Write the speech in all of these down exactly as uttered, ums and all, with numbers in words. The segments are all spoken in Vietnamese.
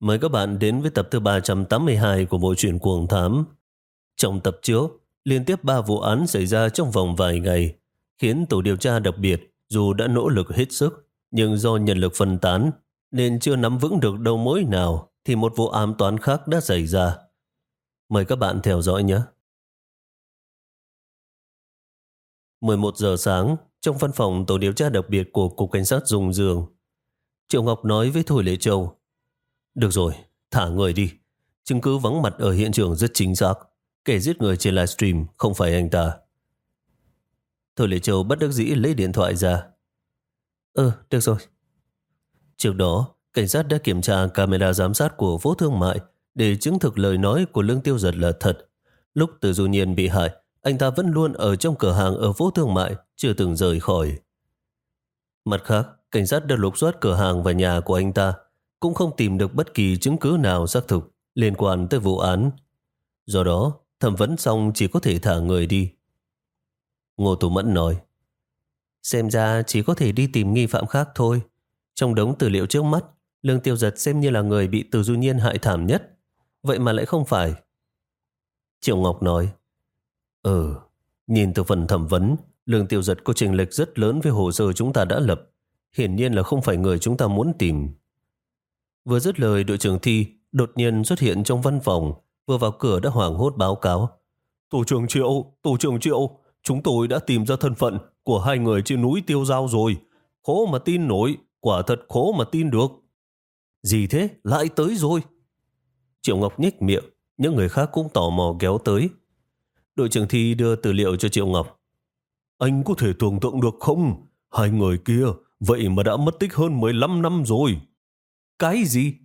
Mời các bạn đến với tập thứ ba trăm tám mươi hai của bộ truyện Cuồng Thám. Trong tập trước, liên tiếp ba vụ án xảy ra trong vòng vài ngày, khiến tổ điều tra đặc biệt dù đã nỗ lực hết sức, nhưng do nhân lực phân tán nên chưa nắm vững được đầu mối nào thì một vụ ám toán khác đã xảy ra. Mời các bạn theo dõi nhé. mười một giờ sáng, trong văn phòng tổ điều tra đặc biệt của Cục Cảnh sát Dung Dương, Triệu Ngọc nói với Thôi Lệ Châu: "Được rồi, thả người đi. Chứng cứ vắng mặt ở hiện trường rất chính xác. Kẻ giết người trên livestream không phải anh ta." Thôi Lệ Châu bất đắc dĩ lấy điện thoại ra. "Ừ, được rồi." Trước đó, cảnh sát đã kiểm tra camera giám sát của phố thương mại để chứng thực lời nói của Lương Tiêu Giật là thật. Lúc Từ Du Nhiên bị hại, anh ta vẫn luôn ở trong cửa hàng ở phố thương mại, chưa từng rời khỏi. Mặt khác, cảnh sát đã lục soát cửa hàng và nhà của anh ta, cũng không tìm được bất kỳ chứng cứ nào xác thực liên quan tới vụ án. Do đó, thẩm vấn xong chỉ có thể thả người đi. Ngô Tú Mẫn nói: "Xem ra chỉ có thể đi tìm nghi phạm khác thôi. Trong đống tư liệu trước mắt, Lương Tiêu Giật xem như là người bị Từ Du Nhiên hại thảm nhất. Vậy mà lại không phải." Triệu Ngọc nói: Ừ, nhìn từ phần thẩm vấn, Lương Tiêu Giật có chênh lệch rất lớn với hồ sơ chúng ta đã lập. Hiển nhiên là không phải người chúng ta muốn tìm." Vừa dứt lời, đội trưởng Thi đột nhiên xuất hiện trong văn phòng, vừa vào cửa đã hoảng hốt báo cáo: "Tổ trưởng Triệu, Tổ trưởng Triệu, chúng tôi đã tìm ra thân phận của hai người trên núi Tiêu Giao rồi. Khó mà tin nổi, quả thật khó mà tin được." "Gì thế? Lại tới rồi?" Triệu Ngọc nhếch miệng, những người khác cũng tò mò kéo tới. Đội trưởng Thi đưa tư liệu cho Triệu Ngọc. "Anh có thể tưởng tượng được không? Hai người kia vậy mà đã mất tích hơn mười lăm năm rồi." "Cái gì?"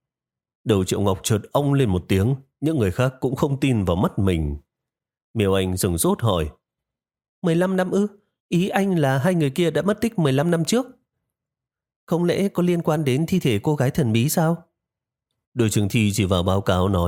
Đầu Triệu Ngọc chợt ong lên một tiếng, những người khác cũng không tin vào mắt mình. Miêu Anh sửng sốt hỏi: mười lăm năm ư? Ý anh là hai người kia đã mất tích mười lăm năm trước? Không lẽ có liên quan đến thi thể cô gái thần bí sao? Đội trưởng Thi chỉ vào báo cáo nói: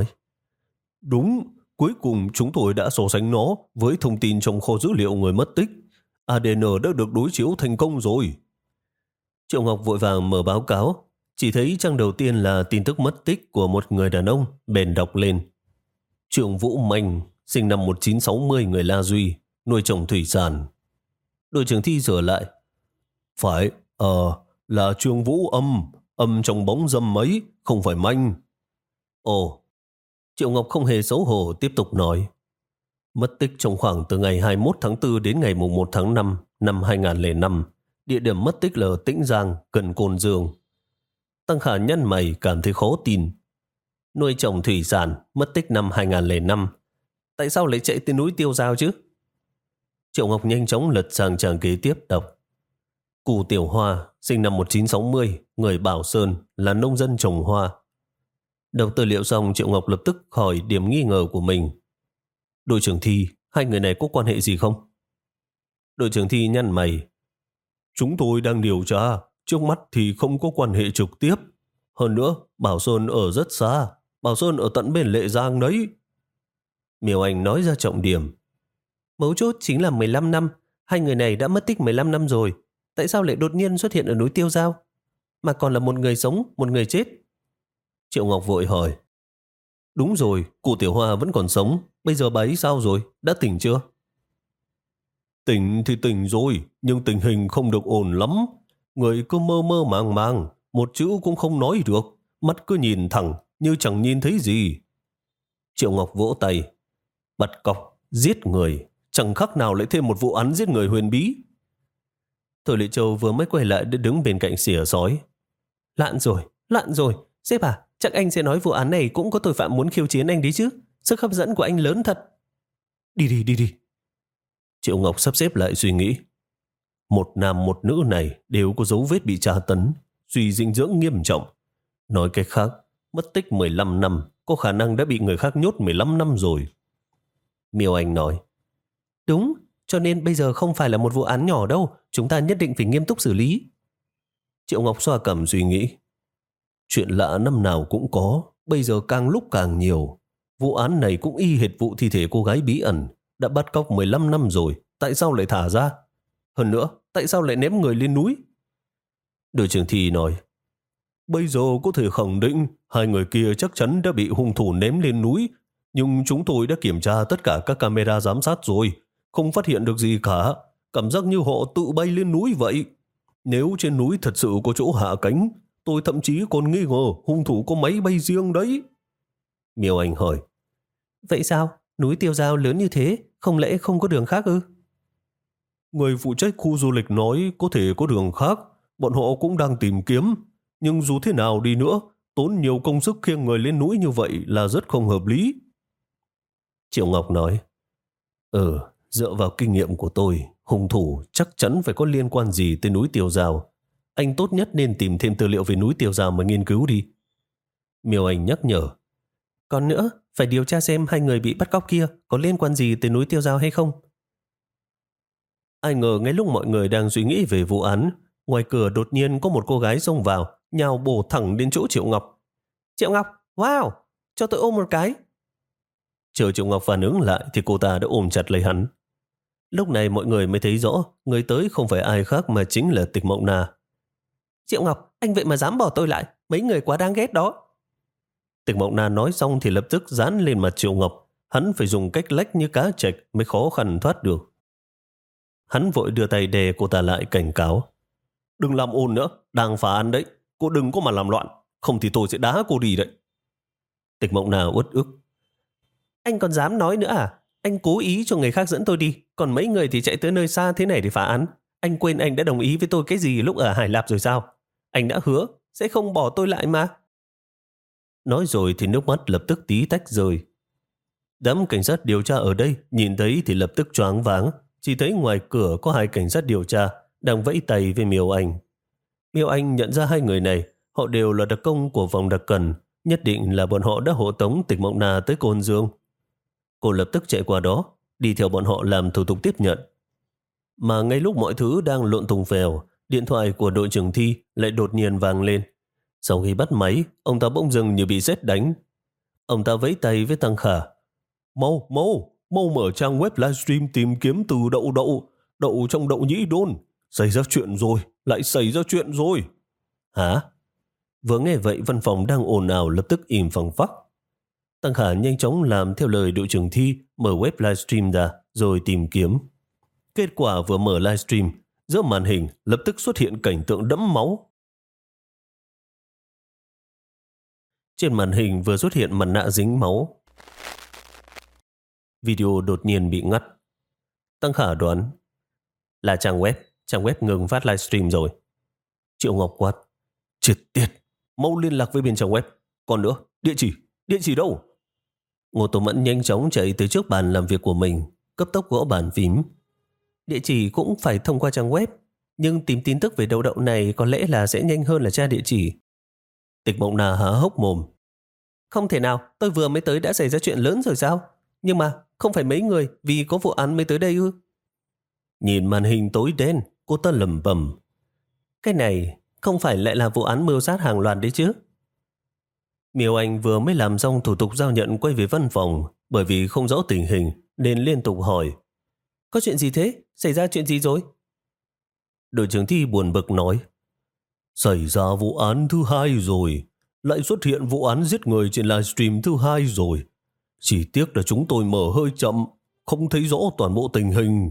"Đúng, cuối cùng chúng tôi đã so sánh nó với thông tin trong kho dữ liệu người mất tích. a đê en đã được đối chiếu thành công rồi." Triệu Ngọc vội vàng mở báo cáo, chỉ thấy trang đầu tiên là tin tức mất tích của một người đàn ông, bèn đọc lên: Trương Vũ Manh, sinh năm một nghìn chín trăm sáu mươi, người La Duy, nuôi trồng thủy sản. Đội trưởng Thi sửa lại: "Phải, ờ, là Trương Vũ Âm, âm trong bóng dâm ấy, không phải Manh." Ồ. Triệu Ngọc không hề xấu hổ tiếp tục nói: "Mất tích trong khoảng từ ngày hai mươi mốt tháng tư đến ngày mùng một tháng năm năm hai nghìn không trăm lẻ năm. Địa điểm mất tích là ở Tĩnh Giang, gần Cồn Dương." Tăng Khả nhăn mày cảm thấy khó tin. Nuôi trồng thủy sản, mất tích năm hai nghìn không trăm lẻ năm. Tại sao lại chạy tới núi Tiêu Giao chứ? Triệu Ngọc nhanh chóng lật sang trang kế tiếp đọc: Cù Tiểu Hoa, sinh năm một nghìn chín trăm sáu mươi, người Bảo Sơn, là nông dân trồng hoa. Đọc tư liệu xong, Triệu Ngọc lập tức hỏi điểm nghi ngờ của mình: "Đội trưởng Thi, hai người này có quan hệ gì không?" Đội trưởng Thi nhăn mày: "Chúng tôi đang điều tra, trước mắt thì không có quan hệ trực tiếp. Hơn nữa, Bảo Sơn ở rất xa, Bảo Sơn ở tận bên Lệ Giang đấy." Miêu Anh nói ra trọng điểm: "Mấu chốt chính là mười lăm năm, hai người này đã mất tích mười lăm năm rồi. Tại sao lại đột nhiên xuất hiện ở núi Tiêu Giao? Mà còn là một người sống, một người chết." Triệu Ngọc vội hỏi: "Đúng rồi, cụ Tiểu Hoa vẫn còn sống, bây giờ bà ấy sao rồi, đã tỉnh chưa?" "Tỉnh thì tỉnh rồi, nhưng tình hình không được ổn lắm. Người cứ mơ mơ màng màng, một chữ cũng không nói được, mắt cứ nhìn thẳng như chẳng nhìn thấy gì." Triệu Ngọc vỗ tay: "Bắt cóc, giết người, chẳng khác nào lại thêm một vụ án giết người huyền bí." Thôi Lệ Châu vừa mới quay lại để đứng bên cạnh xỉa sói: "Lạn rồi, lạn rồi. Sếp à, chắc anh sẽ nói vụ án này cũng có tội phạm muốn khiêu chiến anh đấy chứ. Sức hấp dẫn của anh lớn thật." "Đi đi, đi đi." Triệu Ngọc sắp xếp lại suy nghĩ. Một nam một nữ này đều có dấu vết bị tra tấn, suy dinh dưỡng nghiêm trọng. Nói cách khác, mất tích mười lăm năm, có khả năng đã bị người khác nhốt mười lăm năm rồi. Miêu Anh nói: "Đúng, cho nên bây giờ không phải là một vụ án nhỏ đâu, chúng ta nhất định phải nghiêm túc xử lý." Triệu Ngọc xoa cằm suy nghĩ. Chuyện lạ năm nào cũng có, bây giờ càng lúc càng nhiều. Vụ án này cũng y hệt vụ thi thể cô gái bí ẩn, đã bắt cóc mười lăm năm rồi, tại sao lại thả ra? Hơn nữa, tại sao lại ném người lên núi?" Đội trưởng Thi nói: Bây giờ có thể khẳng định hai người kia chắc chắn đã bị hung thủ ném lên núi, nhưng chúng tôi đã kiểm tra tất cả các camera giám sát rồi, không phát hiện được gì cả. Cảm giác như họ tự bay lên núi vậy. Nếu trên núi thật sự có chỗ hạ cánh, tôi thậm chí còn nghi ngờ hung thủ có máy bay riêng đấy. Miêu Anh hỏi, vậy sao? Núi Tiêu Dao lớn như thế, không lẽ không có đường khác ư? Người phụ trách khu du lịch nói có thể có đường khác, bọn họ cũng đang tìm kiếm. Nhưng dù thế nào đi nữa, tốn nhiều công sức khiêng người lên núi như vậy là rất không hợp lý. Triệu Ngọc nói, Ừ, dựa vào kinh nghiệm của tôi, hung thủ chắc chắn phải có liên quan gì tới núi Tiêu Dao. Anh tốt nhất nên tìm thêm tư liệu về núi Tiêu Dao mà nghiên cứu đi. Miêu Anh nhắc nhở, còn nữa, phải điều tra xem hai người bị bắt cóc kia có liên quan gì tới núi Tiêu Dao hay không. Ai ngờ ngay lúc mọi người đang suy nghĩ về vụ án, ngoài cửa đột nhiên có một cô gái xông vào, nhào bổ thẳng đến chỗ Triệu Ngọc. Triệu Ngọc, wow, cho tôi ôm một cái. Chờ Triệu Ngọc phản ứng lại thì cô ta đã ôm chặt lấy hắn. Lúc này mọi người mới thấy rõ người tới không phải ai khác mà chính là Tịch Mộng Na. Triệu Ngọc, anh vậy mà dám bỏ tôi lại, mấy người quá đáng ghét đó. Tịch Mộng Na nói xong thì lập tức dán lên mặt Triệu Ngọc. Hắn phải dùng cách lách như cá trạch mới khó khăn thoát được. Hắn vội đưa tay đè cô ta lại cảnh cáo. Đừng làm ồn nữa, đang phá án đấy. Cô đừng có mà làm loạn, không thì tôi sẽ đá cô đi đấy. Tịch Mộng Na uất ức. Anh còn dám nói nữa à? Anh cố ý cho người khác dẫn tôi đi, còn mấy người thì chạy tới nơi xa thế này để phá án. Anh quên anh đã đồng ý với tôi cái gì lúc ở Hải Lạp rồi sao? Anh đã hứa sẽ không bỏ tôi lại mà. Nói rồi thì nước mắt lập tức tí tách rơi. Đám cảnh sát điều tra ở đây nhìn thấy thì lập tức choáng váng. Chỉ thấy ngoài cửa có hai cảnh sát điều tra đang vẫy tay với Miêu Anh. Miêu Anh nhận ra hai người này, họ đều là đặc công của vòng đặc cần, nhất định là bọn họ đã hộ tống Tịch Mộng Na tới Côn Dương. Cô lập tức chạy qua đó, đi theo bọn họ làm thủ tục tiếp nhận. Mà ngay lúc mọi thứ đang lộn tùng phèo, điện thoại của đội trưởng Thi lại đột nhiên vang lên. Sau khi bắt máy, ông ta bỗng dưng như bị sét đánh. Ông ta vẫy tay với Tăng Khả. Mau, mau, mau mở trang web livestream tìm kiếm từ đậu đậu, đậu trong đậu nhĩ đôn. Xảy ra chuyện rồi, lại xảy ra chuyện rồi. Hả? Vừa nghe vậy văn phòng đang ồn ào lập tức im phăng phắc. Tăng Khả nhanh chóng làm theo lời đội trưởng Thi, mở web livestream ra rồi tìm kiếm. Kết quả vừa mở livestream, giữa màn hình lập tức xuất hiện cảnh tượng đẫm máu. Trên màn hình vừa xuất hiện mặt nạ dính máu. Video đột nhiên bị ngắt. Tăng Khả đoán là trang web, trang web ngừng phát livestream rồi. Triệu Ngọc quát. Chết tiệt, mau liên lạc với bên trang web. Còn nữa, địa chỉ, địa chỉ đâu? Ngô Tô Mẫn nhanh chóng chạy tới trước bàn làm việc của mình, cấp tốc gõ bàn phím. Địa chỉ cũng phải thông qua trang web, nhưng tìm tin tức về đậu đậu này có lẽ là sẽ nhanh hơn là tra địa chỉ. Tịch Mộng Na há hốc mồm. Không thể nào, tôi vừa mới tới đã xảy ra chuyện lớn rồi sao? Nhưng mà không phải mấy người vì có vụ án mới tới đây ư? Nhìn màn hình tối đen, cô ta lẩm bẩm. Cái này không phải lại là vụ án mưu sát hàng loạt đấy chứ? Miêu Anh vừa mới làm xong thủ tục giao nhận quay về văn phòng, bởi vì không rõ tình hình nên liên tục hỏi. Có chuyện gì thế? Xảy ra chuyện gì rồi? Đội trưởng Thi buồn bực nói. Xảy ra vụ án thứ hai rồi. Lại xuất hiện vụ án giết người trên livestream thứ hai rồi. Chỉ tiếc là chúng tôi mở hơi chậm, không thấy rõ toàn bộ tình hình.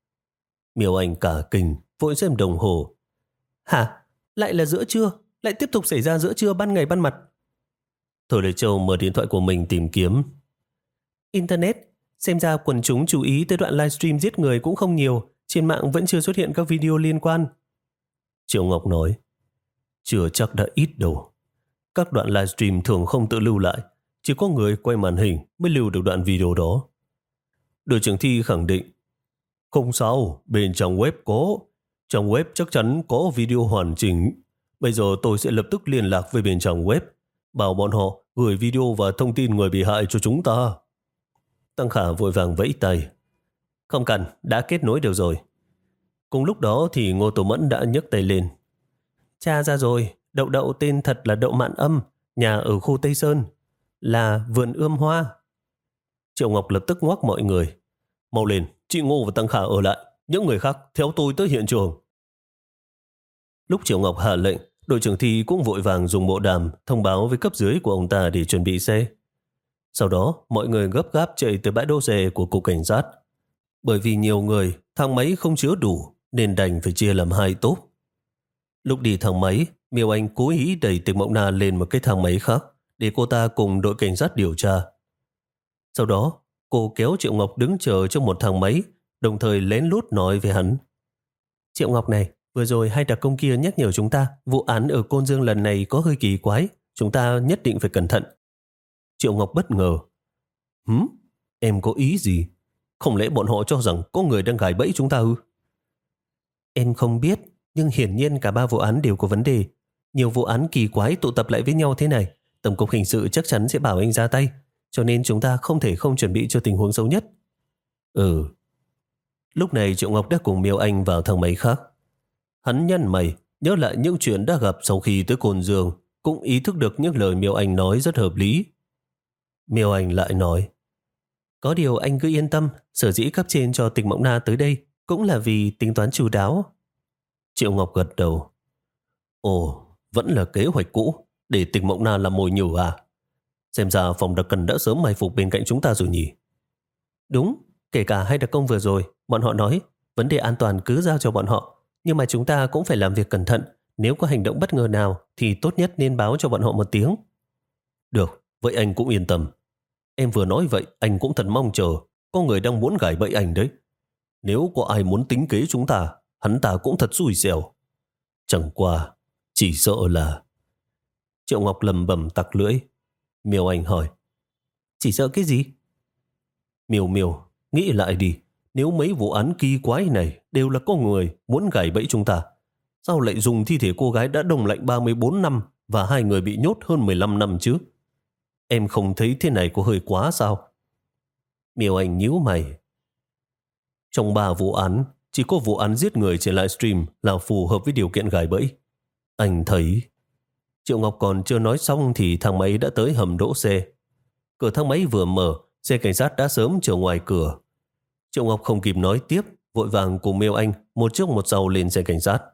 Miêu Anh cả kinh, vội xem đồng hồ. Hả? Lại là giữa trưa? Lại tiếp tục xảy ra giữa trưa ban ngày ban mặt? Thôi Lê Châu mở điện thoại của mình tìm kiếm. Internet, xem ra quần chúng chú ý tới đoạn livestream giết người cũng không nhiều, trên mạng vẫn chưa xuất hiện các video liên quan. Triệu Ngọc nói, chưa chắc đã ít đâu. Các đoạn livestream thường không tự lưu lại, chỉ có người quay màn hình mới lưu được đoạn video đó. Đội trưởng Thi khẳng định, không sao, bên trang web có. Trang web chắc chắn có video hoàn chỉnh. Bây giờ tôi sẽ lập tức liên lạc với bên trang web, bảo bọn họ gửi video và thông tin người bị hại cho chúng ta. Tăng Khả vội vàng vẫy tay. Không cần, đã kết nối được rồi. Cùng lúc đó thì Ngô Tô Mẫn đã nhấc tay lên. Tra ra rồi, đậu đậu tên thật là Đậu Mạn Âm, nhà ở khu Tây Sơn, là vườn ươm hoa. Triệu Ngọc lập tức ngoắc mọi người. Mau lên, chị Ngô và Tăng Khả ở lại, những người khác theo tôi tới hiện trường. Lúc Triệu Ngọc hạ lệnh Đội trưởng Thi cũng vội vàng dùng bộ đàm thông báo với cấp dưới của ông ta để chuẩn bị xe. Sau đó, mọi người gấp gáp chạy tới bãi đỗ xe của cục cảnh sát. Bởi vì nhiều người, thang máy không chứa đủ nên đành phải chia làm hai tốp. Lúc đi thang máy, Miêu Anh cố ý đẩy Tịch Mộng Na lên một cái thang máy khác để cô ta cùng đội cảnh sát điều tra. Sau đó, cô kéo Triệu Ngọc đứng chờ trong một thang máy, đồng thời lén lút nói với hắn. Triệu Ngọc này, vừa rồi hai đặc công kia nhắc nhở chúng ta vụ án ở Côn Dương lần này có hơi kỳ quái, chúng ta nhất định phải cẩn thận. Triệu Ngọc bất ngờ. Hửm? Em có ý gì? Không lẽ bọn họ cho rằng có người đang gài bẫy chúng ta ư? Em không biết, nhưng hiển nhiên cả ba vụ án đều có vấn đề. Nhiều vụ án kỳ quái tụ tập lại với nhau thế này, Tổng cục Hình sự chắc chắn sẽ bảo anh ra tay, cho nên chúng ta không thể không chuẩn bị cho tình huống xấu nhất. Ừ. Lúc này Triệu Ngọc đã cùng Miêu Anh vào thang máy khác. Hắn nhăn mày, nhớ lại những chuyện đã gặp sau khi tới Cồn Dương, cũng ý thức được những lời Miêu Anh nói rất hợp lý. Miêu Anh lại nói, có điều anh cứ yên tâm, sở dĩ cấp trên cho Tịch Mộng Na tới đây cũng là vì tính toán chu đáo. Triệu Ngọc gật đầu. Ồ, vẫn là kế hoạch cũ, để Tịch Mộng Na làm mồi nhử à? Xem ra phòng đặc cần đã sớm mai phục bên cạnh chúng ta rồi nhỉ? Đúng, kể cả hai đặc công vừa rồi, bọn họ nói vấn đề an toàn cứ giao cho bọn họ, nhưng mà chúng ta cũng phải làm việc cẩn thận. Nếu có hành động bất ngờ nào thì tốt nhất nên báo cho bọn họ một tiếng. Được, vậy anh cũng yên tâm. Em vừa nói vậy, anh cũng thật mong chờ. Có người đang muốn gài bẫy anh đấy. Nếu có ai muốn tính kế chúng ta, hắn ta cũng thật xui xẻo. Chẳng qua, chỉ sợ là... Triệu Ngọc lầm bầm tặc lưỡi. Miêu Anh hỏi, chỉ sợ cái gì? Miêu Miêu, nghĩ lại đi. Nếu mấy vụ án kỳ quái này đều là có người muốn gài bẫy chúng ta, sao lại dùng thi thể cô gái đã đông lạnh ba mươi bốn năm và hai người bị nhốt hơn mười lăm năm chứ? Em không thấy thế này có hơi quá sao? Miêu Anh nhíu mày. Trong ba vụ án, chỉ có vụ án giết người trên livestream là phù hợp với điều kiện gài bẫy. Anh thấy... Triệu Ngọc còn chưa nói xong thì thang máy đã tới hầm đỗ xe. Cửa thang máy vừa mở, xe cảnh sát đã sớm chờ ngoài cửa. Triệu Ngọc không kịp nói tiếp, vội vàng cùng Miêu Anh một trước một sau lên xe cảnh sát.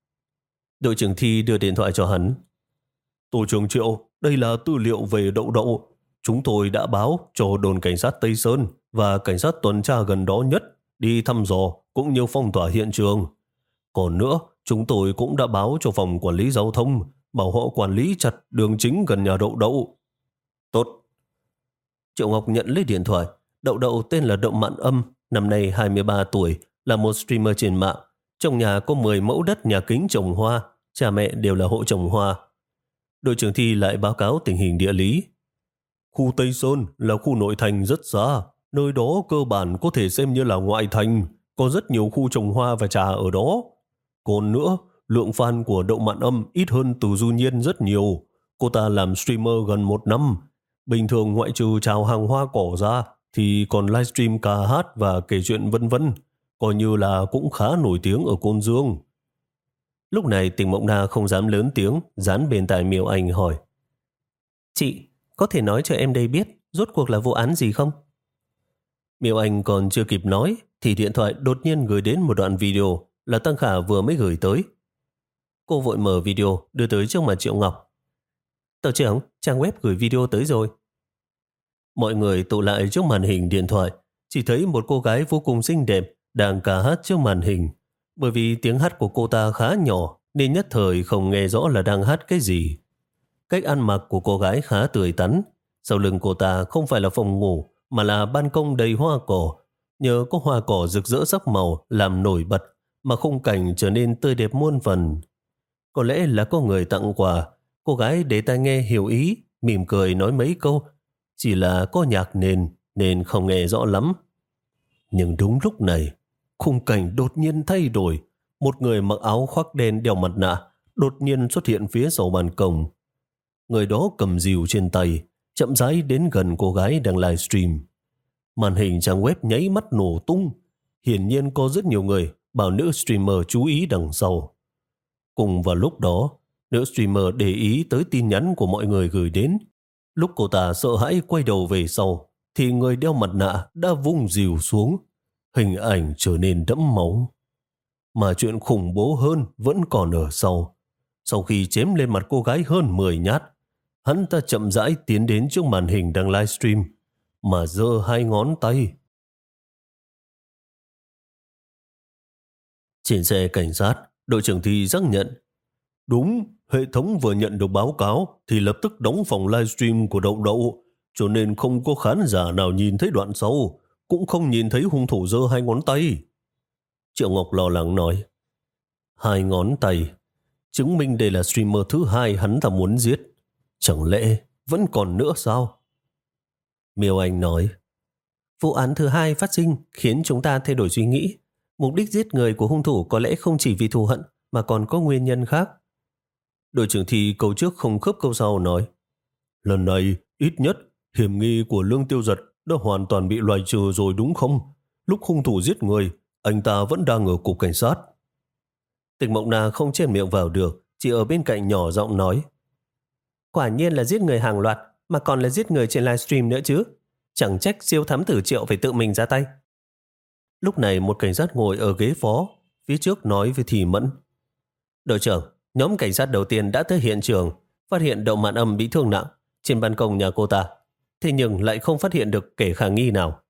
Đội trưởng Thi đưa điện thoại cho hắn. Tổ trưởng Triệu, đây là tư liệu về Đậu Đậu. Chúng tôi đã báo cho đồn cảnh sát Tây Sơn và cảnh sát tuần tra gần đó nhất đi thăm dò cũng như phong tỏa hiện trường. Còn nữa, chúng tôi cũng đã báo cho phòng quản lý giao thông bảo họ quản lý chặt đường chính gần nhà Đậu Đậu. Tốt. Triệu Ngọc nhận lấy điện thoại. Đậu Đậu tên là Đậu Mạn Âm, năm nay hai mươi ba tuổi, là một streamer trên mạng. Trong nhà có mười mẫu đất nhà kính trồng hoa, cha mẹ đều là hộ trồng hoa. Đội trưởng Thi lại báo cáo tình hình địa lý. Khu Tây Sơn là khu nội thành rất xa, nơi đó cơ bản có thể xem như là ngoại thành, có rất nhiều khu trồng hoa và trà ở đó. Còn nữa, lượng fan của Đậu Mạn Âm ít hơn Từ Du Nhiên rất nhiều. Cô ta làm streamer gần một năm. Bình thường ngoại trừ chào hàng hoa cỏ ra thì còn livestream ca hát và kể chuyện vân vân, coi như là cũng khá nổi tiếng ở Côn Dương. Lúc này Tịch Mộng Na không dám lớn tiếng, dán bên tai Miêu Anh hỏi. Chị, có thể nói cho em đây biết rốt cuộc là vụ án gì không? Miêu Anh còn chưa kịp nói thì điện thoại đột nhiên gửi đến một đoạn video là Tăng Khả vừa mới gửi tới. Cô vội mở video đưa tới trước mặt Triệu Ngọc. Tổ trưởng, trang web gửi video tới rồi. Mọi người tụ lại trước màn hình điện thoại, chỉ thấy một cô gái vô cùng xinh đẹp đang ca hát trước màn hình. Bởi vì tiếng hát của cô ta khá nhỏ nên nhất thời không nghe rõ là đang hát cái gì. Cách ăn mặc của cô gái khá tươi tắn. Sau lưng cô ta không phải là phòng ngủ mà là ban công đầy hoa cỏ. Nhờ có hoa cỏ rực rỡ sắc màu làm nổi bật mà khung cảnh trở nên tươi đẹp muôn phần. Có lẽ là có người tặng quà. Cô gái để tai nghe hiểu ý, mỉm cười nói mấy câu. Chỉ là có nhạc nền nên không nghe rõ lắm. Nhưng đúng lúc này, khung cảnh đột nhiên thay đổi. Một người mặc áo khoác đen đeo mặt nạ đột nhiên xuất hiện phía sau ban công. Người đó cầm rìu trên tay, chậm rãi đến gần cô gái đang livestream. Màn hình trang web nháy mắt nổ tung. Hiển nhiên có rất nhiều người bảo nữ streamer chú ý đằng sau. Cùng vào lúc đó, nữ streamer để ý tới tin nhắn của mọi người gửi đến. Lúc cô ta sợ hãi quay đầu về sau, thì người đeo mặt nạ đã vung rìu xuống. Hình ảnh trở nên đẫm máu. Mà chuyện khủng bố hơn vẫn còn ở sau. Sau khi chém lên mặt cô gái hơn mười nhát, hắn ta chậm rãi tiến đến trước màn hình đang livestream, mà giơ hai ngón tay. Trên xe cảnh sát, đội trưởng Thi xác nhận. Đúng, hệ thống vừa nhận được báo cáo thì lập tức đóng phòng livestream của Đậu Đậu, cho nên không có khán giả nào nhìn thấy đoạn sau, cũng không nhìn thấy hung thủ giơ hai ngón tay. Triệu Ngọc lo lắng nói. Hai ngón tay, chứng minh đây là streamer thứ hai hắn ta muốn giết. Chẳng lẽ vẫn còn nữa sao? Miêu Anh nói. Vụ án thứ hai phát sinh khiến chúng ta thay đổi suy nghĩ. Mục đích giết người của hung thủ có lẽ không chỉ vì thù hận mà còn có nguyên nhân khác. Đội trưởng Thi câu trước không khớp câu sau nói. Lần này ít nhất hiểm nghi của Lương Tiêu Giật đã hoàn toàn bị loại trừ rồi đúng không? Lúc hung thủ giết người, anh ta vẫn đang ở cục cảnh sát. Tịch Mộng Na không chen miệng vào được, chỉ ở bên cạnh nhỏ giọng nói. Quả nhiên là giết người hàng loạt, mà còn là giết người trên livestream nữa chứ. Chẳng trách siêu thám tử Triệu phải tự mình ra tay. Lúc này một cảnh sát ngồi ở ghế phó, phía trước nói với Thì Mẫn. Đội trưởng, nhóm cảnh sát đầu tiên đã tới hiện trường, phát hiện Đậu Mạn Âm bị thương nặng trên ban công nhà cô ta. Thế nhưng lại không phát hiện được kẻ khả nghi nào.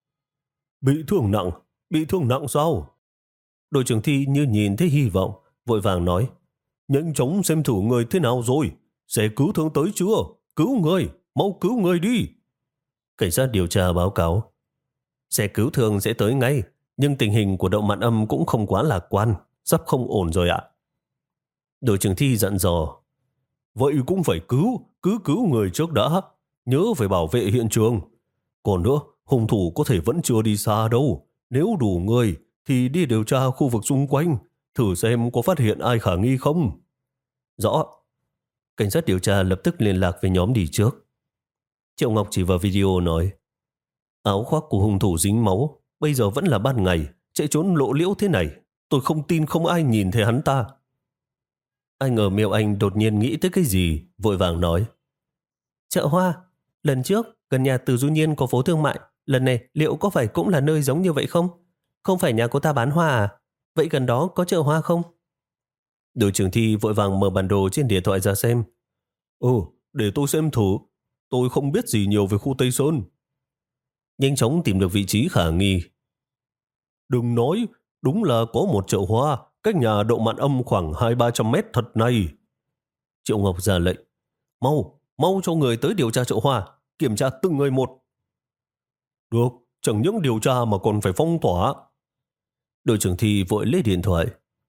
Bị thương nặng? Bị thương nặng sao? Đội trưởng Thi như nhìn thấy hy vọng, vội vàng nói. Nhanh chóng xem thử người thế nào rồi. Xe cứu thương tới chưa? Cứu người, mau cứu người đi. Cảnh sát điều tra báo cáo. Xe cứu thương sẽ tới ngay, nhưng tình hình của Đậu Mạn Âm cũng không quá lạc quan, sắp không ổn rồi ạ. Đội trưởng Thi dặn dò. Vậy cũng phải cứu, cứ cứu người trước đã. Nhớ phải bảo vệ hiện trường. Còn nữa, hung thủ có thể vẫn chưa đi xa đâu. Nếu đủ người thì đi điều tra khu vực xung quanh, thử xem có phát hiện ai khả nghi không. Rõ. Cảnh sát điều tra lập tức liên lạc với nhóm đi trước. Triệu Ngọc chỉ vào video nói. Áo khoác của hung thủ dính máu, bây giờ vẫn là ban ngày, chạy trốn lộ liễu thế này. Tôi không tin không ai nhìn thấy hắn ta. Ai ngờ Miêu Anh đột nhiên nghĩ tới cái gì, vội vàng nói. Chợ hoa, lần trước gần nhà Từ Du Nhiên có phố thương mại, lần này liệu có phải cũng là nơi giống như vậy không? Không phải nhà cô ta bán hoa à? Vậy gần đó có chợ hoa không? Đội trưởng Thi vội vàng mở bản đồ trên điện thoại ra xem. Ừ, để tôi xem thử. Tôi không biết gì nhiều về khu Tây Sơn. Nhanh chóng tìm được vị trí khả nghi. Đừng nói, đúng là có một chợ hoa cách nhà Đậu Mạn Âm khoảng hai ba trăm mét thật này. Triệu Ngọc ra lệnh. Mau, mau cho người tới điều tra chợ hoa, kiểm tra từng người một. Được, chẳng những điều tra mà còn phải phong tỏa. Đội trưởng Thi vội lấy điện thoại.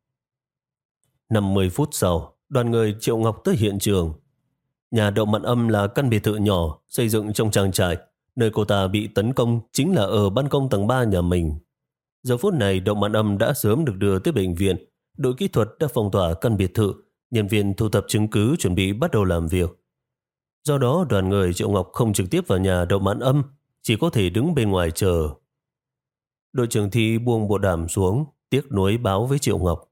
năm mươi phút sau, đoàn người Triệu Ngọc tới hiện trường. Nhà Đậu Mạn Âm là căn biệt thự nhỏ xây dựng trong trang trại. Nơi cô ta bị tấn công chính là ở ban công tầng ba nhà mình. Giờ phút này Đậu Mạn Âm đã sớm được đưa tới bệnh viện. Đội kỹ thuật đã phong tỏa căn biệt thự. Nhân viên thu thập chứng cứ chuẩn bị bắt đầu làm việc. Do đó đoàn người Triệu Ngọc không trực tiếp vào nhà Đậu Mạn Âm, chỉ có thể đứng bên ngoài chờ. Đội trưởng Thi buông bộ đàm xuống, tiếc nuối báo với Triệu Ngọc.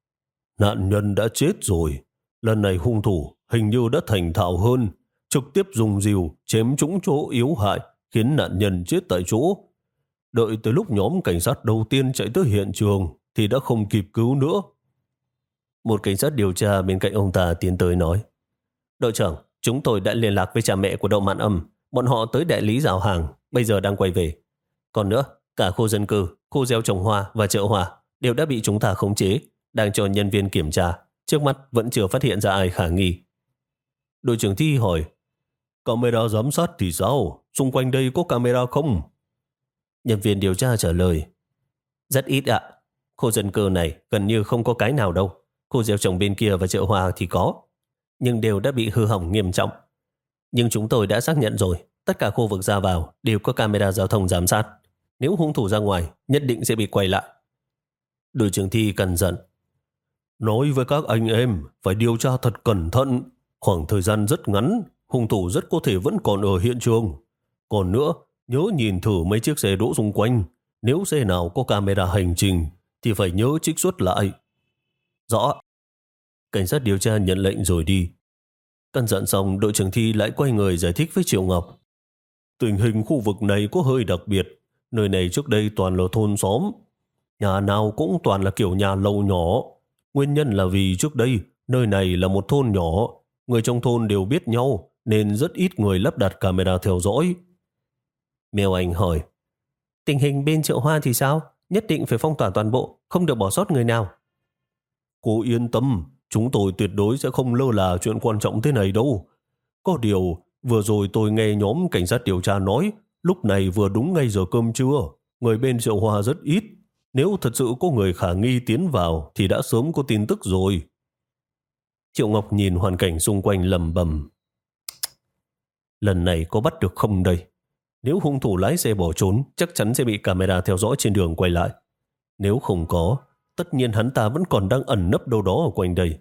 Nạn nhân đã chết rồi. Lần này hung thủ hình như đã thành thạo hơn, trực tiếp dùng rìu chém trúng chỗ yếu hại, khiến nạn nhân chết tại chỗ. Đợi tới lúc nhóm cảnh sát đầu tiên chạy tới hiện trường thì đã không kịp cứu nữa. Một cảnh sát điều tra bên cạnh ông ta tiến tới nói. Đội trưởng, chúng tôi đã liên lạc với cha mẹ của Đậu Mạn Âm. Bọn họ tới đại lý giao hàng, bây giờ đang quay về. Còn nữa, cả khu dân cư, khu gieo trồng hoa và chợ hoa đều đã bị chúng ta khống chế, đang cho nhân viên kiểm tra. Trước mắt vẫn chưa phát hiện ra ai khả nghi. Đội trưởng Thi hỏi, camera giám sát thì sao? Xung quanh đây có camera không? Nhân viên điều tra trả lời, rất ít ạ. Khu dân cư này gần như không có cái nào đâu. Khu gieo trồng bên kia và chợ hoa thì có, nhưng đều đã bị hư hỏng nghiêm trọng. Nhưng chúng tôi đã xác nhận rồi, tất cả khu vực ra vào đều có camera giao thông giám sát. Nếu hung thủ ra ngoài, nhất định sẽ bị quay lại. Đội trưởng Thi cằn giận, nói với các anh em phải điều tra thật cẩn thận. Khoảng thời gian rất ngắn, hung thủ rất có thể vẫn còn ở hiện trường. Còn nữa, nhớ nhìn thử mấy chiếc xe đỗ xung quanh. Nếu xe nào có camera hành trình thì phải nhớ trích xuất lại. Rõ. Cảnh sát điều tra nhận lệnh rồi đi. Căn dặn xong, đội trưởng Thi lại quay người giải thích với Triệu Ngọc. Tình hình khu vực này có hơi đặc biệt. Nơi này trước đây toàn là thôn xóm. Nhà nào cũng toàn là kiểu nhà lầu nhỏ. Nguyên nhân là vì trước đây nơi này là một thôn nhỏ, người trong thôn đều biết nhau nên rất ít người lắp đặt camera theo dõi. Mèo Anh hỏi, tình hình bên chợ hoa thì sao? Nhất định phải phong tỏa toàn bộ, không được bỏ sót người nào. Cô yên tâm, chúng tôi tuyệt đối sẽ không lơ là chuyện quan trọng thế này đâu. Có điều, vừa rồi tôi nghe nhóm cảnh sát điều tra nói, lúc này vừa đúng ngay giờ cơm trưa, người bên chợ hoa rất ít. Nếu thật sự có người khả nghi tiến vào thì đã sớm có tin tức rồi. Triệu Ngọc nhìn hoàn cảnh xung quanh lầm bầm. Lần này có bắt được không đây? Nếu hung thủ lái xe bỏ trốn, chắc chắn sẽ bị camera theo dõi trên đường quay lại. Nếu không có, tất nhiên hắn ta vẫn còn đang ẩn nấp đâu đó ở quanh đây.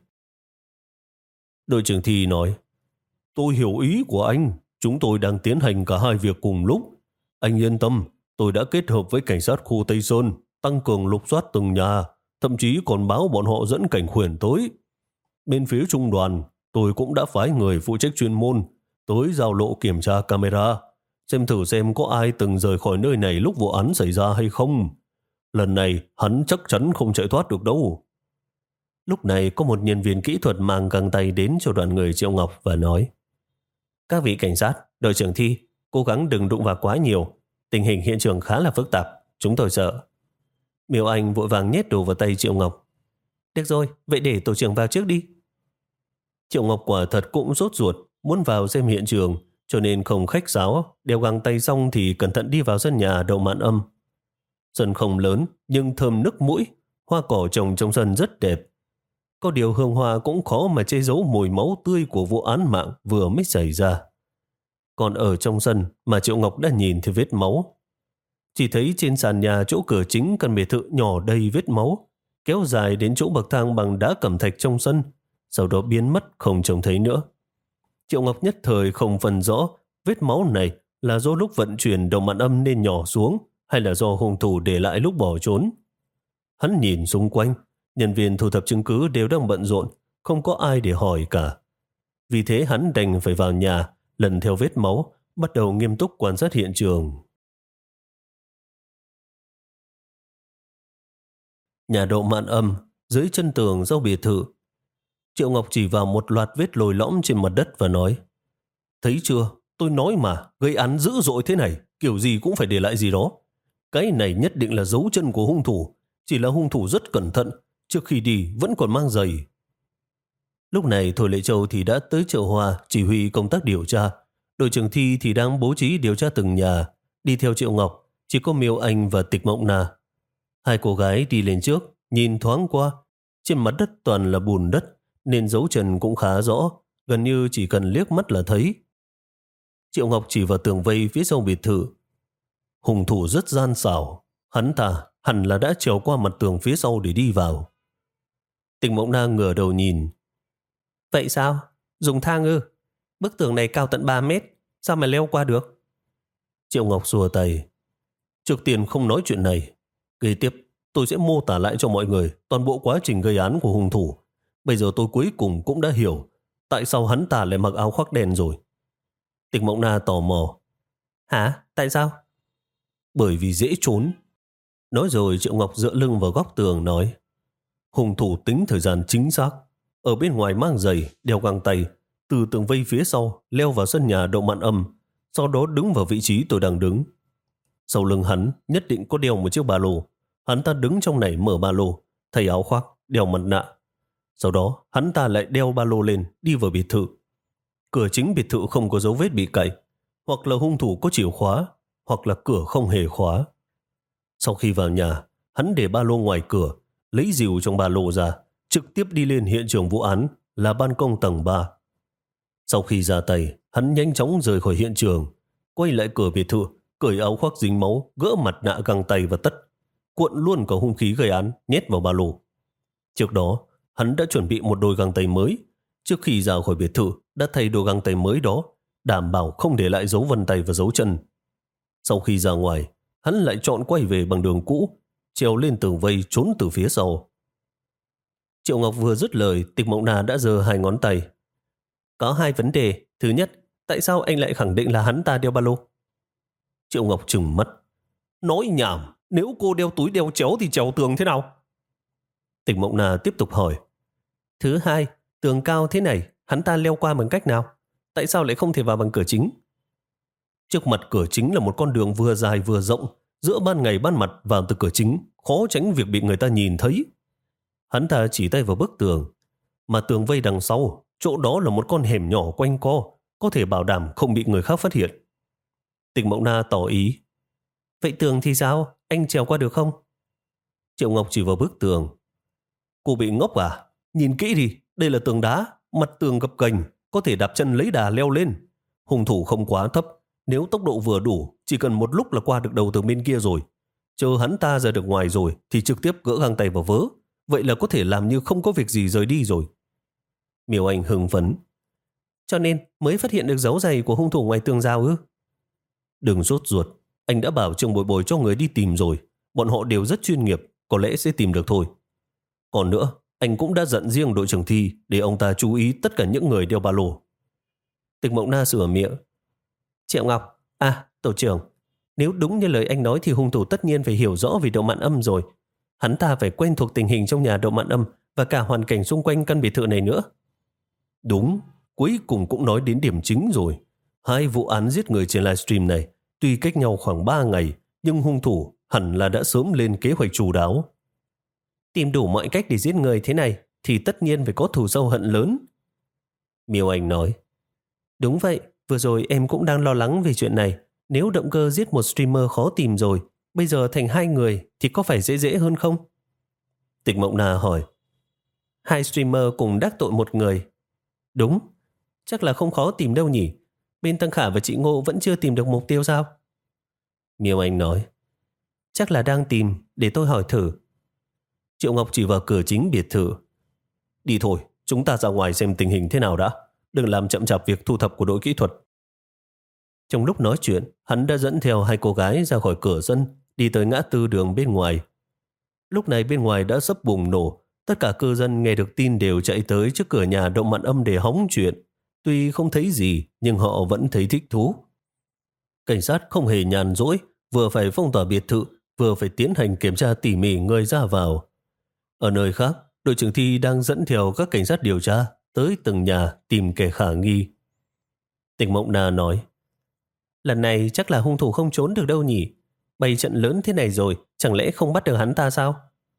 Đội trưởng Thi nói, tôi hiểu ý của anh, chúng tôi đang tiến hành cả hai việc cùng lúc. Anh yên tâm, tôi đã kết hợp với cảnh sát khu Tây Sơn, tăng cường lục soát từng nhà, thậm chí còn báo bọn họ dẫn cảnh khuyển tới. Bên phía trung đoàn, tôi cũng đã phái người phụ trách chuyên môn tới giao lộ kiểm tra camera, xem thử xem có ai từng rời khỏi nơi này lúc vụ án xảy ra hay không. Lần này hắn chắc chắn không chạy thoát được đâu. Lúc này có một nhân viên kỹ thuật mang găng tay đến cho đoàn người Triệu Ngọc và nói, các vị cảnh sát, đội trưởng Thi, cố gắng đừng đụng vào quá nhiều. Tình hình hiện trường khá là phức tạp, chúng tôi sợ. Miêu Anh vội vàng nhét đồ vào tay Triệu Ngọc. Được rồi, vậy để tổ trưởng vào trước đi. Triệu Ngọc quả thật cũng sốt ruột, muốn vào xem hiện trường, cho nên không khách sáo, đeo găng tay xong thì cẩn thận đi vào sân nhà Đậu Mạn Âm. Sân không lớn, nhưng thơm nức mũi, hoa cỏ trồng trong sân rất đẹp. Có điều hương hoa cũng khó mà che giấu mùi máu tươi của vụ án mạng vừa mới xảy ra. Còn ở trong sân mà Triệu Ngọc đã nhìn thấy vết máu. Chỉ thấy trên sàn nhà chỗ cửa chính căn biệt thự nhỏ đầy vết máu, kéo dài đến chỗ bậc thang bằng đá cẩm thạch trong sân, sau đó biến mất không trông thấy nữa. Triệu Ngọc nhất thời không phân rõ vết máu này là do lúc vận chuyển Đậu Mạn Âm nên nhỏ xuống hay là do hung thủ để lại lúc bỏ trốn. Hắn nhìn xung quanh, nhân viên thu thập chứng cứ đều đang bận rộn, không có ai để hỏi cả. Vì thế hắn đành phải vào nhà, lần theo vết máu, bắt đầu nghiêm túc quan sát hiện trường. Nhà Đậu Mạn Âm, dưới chân tường sau biệt thự. Triệu Ngọc chỉ vào một loạt vết lồi lõm trên mặt đất và nói, thấy chưa, tôi nói mà, gây án dữ dội thế này, kiểu gì cũng phải để lại gì đó. Cái này nhất định là dấu chân của hung thủ, chỉ là hung thủ rất cẩn thận, trước khi đi vẫn còn mang giày. Lúc này Thôi Lệ Châu thì đã tới chợ hoa chỉ huy công tác điều tra. Đội trưởng Thi thì đang bố trí điều tra từng nhà. Đi theo Triệu Ngọc chỉ có Miêu Anh và Tịch Mộng Na. Hai cô gái đi lên trước, nhìn thoáng qua. Trên mặt đất toàn là bùn đất, nên dấu chân cũng khá rõ, gần như chỉ cần liếc mắt là thấy. Triệu Ngọc chỉ vào tường vây phía sau biệt thự. Hung thủ rất gian xảo, hắn ta hẳn là đã trèo qua mặt tường phía sau để đi vào. Tịch Mộng Na ngửa đầu nhìn. Vậy sao? Dùng thang ư? Bức tường này cao tận ba mét, sao mà leo qua được? Triệu Ngọc xua tay. Trước tiên không nói chuyện này. Kế tiếp, tôi sẽ mô tả lại cho mọi người toàn bộ quá trình gây án của hung thủ. Bây giờ tôi cuối cùng cũng đã hiểu tại sao hắn ta lại mặc áo khoác đen rồi. Tịch Mộng Na tò mò. Hả? Tại sao? Bởi vì dễ trốn. Nói rồi Triệu Ngọc dựa lưng vào góc tường nói. Hung thủ tính thời gian chính xác. Ở bên ngoài mang giày, đeo găng tay, từ tường vây phía sau leo vào sân nhà Đậu Mạn Âm, sau đó đứng vào vị trí tôi đang đứng. Sau lưng hắn nhất định có đeo một chiếc ba lô. Hắn ta đứng trong này mở ba lô, thay áo khoác, đeo mặt nạ. Sau đó hắn ta lại đeo ba lô lên, đi vào biệt thự. Cửa chính biệt thự không có dấu vết bị cậy, hoặc là hung thủ có chìa khóa, hoặc là cửa không hề khóa. Sau khi vào nhà, hắn để ba lô ngoài cửa, lấy rìu trong ba lô ra, trực tiếp đi lên hiện trường vụ án là ban công tầng ba. Sau khi ra tay, hắn nhanh chóng rời khỏi hiện trường, quay lại cửa biệt thự, cởi áo khoác dính máu, gỡ mặt nạ găng tay và tất, cuộn luôn cả hung khí gây án nhét vào ba lô. Trước đó, hắn đã chuẩn bị một đôi găng tay mới. Trước khi ra khỏi biệt thự, đã thay đôi găng tay mới đó, đảm bảo không để lại dấu vân tay và dấu chân. Sau khi ra ngoài, hắn lại chọn quay về bằng đường cũ, trèo lên tường vây trốn từ phía sau. Triệu Ngọc vừa dứt lời, Tịch Mộng Na đã giơ hai ngón tay. Có hai vấn đề. Thứ nhất, tại sao anh lại khẳng định là hắn ta đeo ba lô? Triệu Ngọc trừng mắt. Nói nhảm, nếu cô đeo túi đeo chéo thì trèo tường thế nào? Tịch Mộng Na tiếp tục hỏi. Thứ hai, Tường cao thế này, hắn ta leo qua bằng cách nào? Tại sao lại không thể vào bằng cửa chính? Trước mặt cửa chính là một con đường vừa dài vừa rộng, giữa ban ngày ban mặt vào từ cửa chính, khó tránh việc bị người ta nhìn thấy. Hắn ta chỉ tay vào bức tường, mà tường vây đằng sau, chỗ đó là một con hẻm nhỏ quanh co, có thể bảo đảm không bị người khác phát hiện. Tịch Mộng Na tỏ ý. Vậy tường thì sao? Anh trèo qua được không? Triệu Ngọc chỉ vào bức tường. Cô bị ngốc à? Nhìn kỹ đi, đây là tường đá, mặt tường gập ghềnh, có thể đạp chân lấy đà leo lên. Hung thủ không quá thấp, nếu tốc độ vừa đủ, chỉ cần một lúc là qua được đầu tường bên kia rồi. Chờ hắn ta ra được ngoài rồi thì trực tiếp gỡ găng tay vào vớ. Vậy là có thể làm như không có việc gì rời đi rồi. Miêu Anh hưng phấn. Cho nên mới phát hiện được dấu giày của hung thủ ngoài tường rào ư? Đừng sốt ruột, anh đã bảo Trương Bội Bội cho người đi tìm rồi. Bọn họ đều rất chuyên nghiệp, có lẽ sẽ tìm được thôi. Còn nữa, anh cũng đã dặn riêng đội trưởng Thi để ông ta chú ý tất cả những người đeo ba lô. Tịch Mộng Na sửa miệng. Triệu Ngọc, à, tổ trưởng, nếu đúng như lời anh nói thì hung thủ tất nhiên phải hiểu rõ về Đậu Mạn Âm rồi. Hắn ta phải quen thuộc tình hình trong nhà Đậu Mạn Âm và cả hoàn cảnh xung quanh căn biệt thự này nữa. Đúng, cuối cùng cũng nói đến điểm chính rồi. Hai vụ án giết người trên livestream này tuy cách nhau khoảng ba ngày, nhưng hung thủ hẳn là đã sớm lên kế hoạch chu đáo. Tìm đủ mọi cách để giết người thế này thì tất nhiên phải có thù sâu hận lớn. Miêu Anh nói. Đúng vậy, vừa rồi em cũng đang lo lắng về chuyện này. Nếu động cơ giết một streamer khó tìm rồi, bây giờ thành hai người thì có phải dễ dễ hơn không? Tịch Mộng Na hỏi. Hai streamer cùng đắc tội một người. Đúng, chắc là không khó tìm đâu nhỉ. Bên Tăng Khả và chị Ngô vẫn chưa tìm được mục tiêu sao? Miêu Anh nói. Chắc là đang tìm, để tôi hỏi thử. Triệu Ngọc chỉ vào cửa chính biệt thự. Đi thôi, chúng ta ra ngoài xem tình hình thế nào đã. Đừng làm chậm chạp việc thu thập của đội kỹ thuật. Trong lúc nói chuyện, hắn đã dẫn theo hai cô gái ra khỏi cửa sân, đi tới ngã tư đường bên ngoài. Lúc này bên ngoài đã sắp bùng nổ. Tất cả cư dân nghe được tin đều chạy tới trước cửa nhà Đậu Mạn Âm để hóng chuyện. Tuy không thấy gì, nhưng họ vẫn thấy thích thú. Cảnh sát không hề nhàn rỗi, vừa phải phong tỏa biệt thự, vừa phải tiến hành kiểm tra tỉ mỉ người ra vào. Ở nơi khác, đội trưởng Thi đang dẫn theo các cảnh sát điều tra tới từng nhà tìm kẻ khả nghi. Tịch Mộng Na nói, lần này chắc là hung thủ không trốn được đâu nhỉ? Bày trận lớn thế này rồi, chẳng lẽ không bắt được hắn ta sao?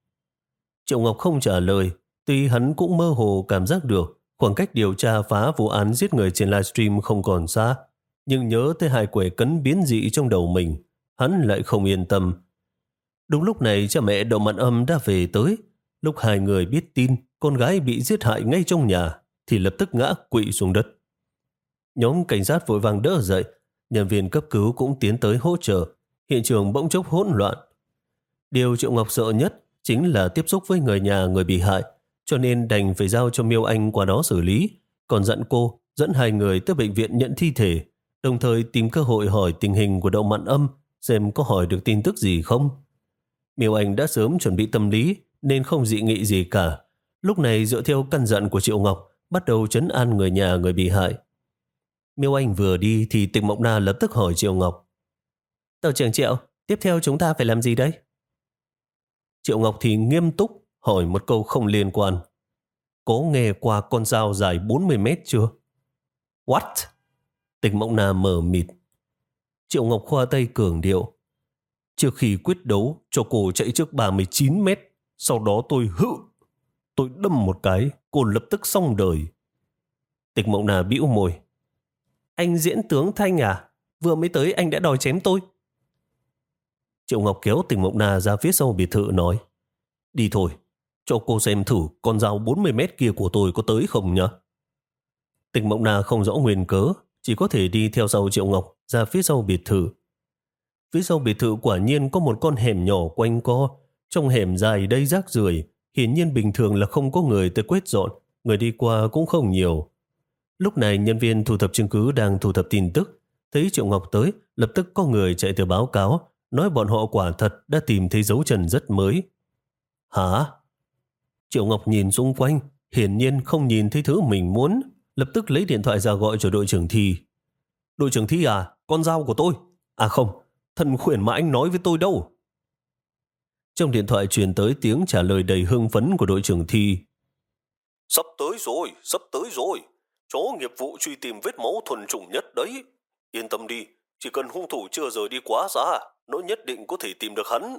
Triệu Ngọc không trả lời, tuy hắn cũng mơ hồ cảm giác được khoảng cách điều tra phá vụ án giết người trên livestream không còn xa, nhưng nhớ tới hai quẻ cấn biến dị trong đầu mình, hắn lại không yên tâm. Đúng lúc này cha mẹ Đậu Mạn Âm đã về tới. Lúc hai người biết tin con gái bị giết hại ngay trong nhà thì lập tức ngã quỵ xuống đất. Nhóm cảnh sát vội vàng đỡ dậy, nhân viên cấp cứu cũng tiến tới hỗ trợ. Hiện trường bỗng chốc hỗn loạn. Điều Triệu Ngọc sợ nhất chính là tiếp xúc với người nhà người bị hại, cho nên đành phải giao cho Miêu Anh qua đó xử lý, còn dặn cô dẫn hai người tới bệnh viện nhận thi thể, đồng thời tìm cơ hội hỏi tình hình của Đậu Mạn Âm, xem có hỏi được tin tức gì không. Miêu Anh đã sớm chuẩn bị tâm lý nên không dị nghị gì cả. Lúc này dựa theo căn dặn của Triệu Ngọc, bắt đầu trấn an người nhà người bị hại. Miêu Anh vừa đi thì Tịch Mộng Na lập tức hỏi Triệu Ngọc. Tàu trưởng Triệu, tiếp theo chúng ta phải làm gì đấy? Triệu Ngọc thì nghiêm túc hỏi một câu không liên quan. Có nghe qua con dao dài bốn mươi mét chưa? What? Tịch Mộng Na mở mịt. Triệu Ngọc khoa tay cường điệu. Trước khi quyết đấu cho cô chạy trước ba mươi chín mét, sau đó tôi hự. Tôi đâm một cái, cô lập tức xong đời. Tịch Mộng Na bĩu môi. Anh diễn tướng Thanh à? Vừa mới tới anh đã đòi chém tôi. Triệu Ngọc kéo Tịch Mộng Na ra phía sau biệt thự nói. Đi thôi, cho cô xem thử con dao bốn mươi mét kia của tôi có tới không nhá. Tịch Mộng Na không rõ nguyên cớ, chỉ có thể đi theo sau Triệu Ngọc ra phía sau biệt thự. Phía sau biệt thự quả nhiên có một con hẻm nhỏ quanh co. Trong hẻm dài đầy rác rưởi, hiển nhiên bình thường là không có người tới quét dọn, người đi qua cũng không nhiều. Lúc này nhân viên thu thập chứng cứ đang thu thập tin tức, thấy Triệu Ngọc tới, lập tức có người chạy tới báo cáo, nói bọn họ quả thật đã tìm thấy dấu chân rất mới. Hả? Triệu Ngọc nhìn xung quanh, hiển nhiên không nhìn thấy thứ mình muốn, lập tức lấy điện thoại ra gọi cho đội trưởng Thi. Đội trưởng Thi à, con dao của tôi. À không, thần khuyển mà anh nói với tôi đâu. Trong điện thoại truyền tới tiếng trả lời đầy hưng phấn của đội trưởng Thi. Sắp tới rồi, sắp tới rồi. Chó nghiệp vụ truy tìm vết máu thuần chủng nhất đấy. Yên tâm đi, chỉ cần hung thủ chưa rời đi quá xa, nó nhất định có thể tìm được hắn.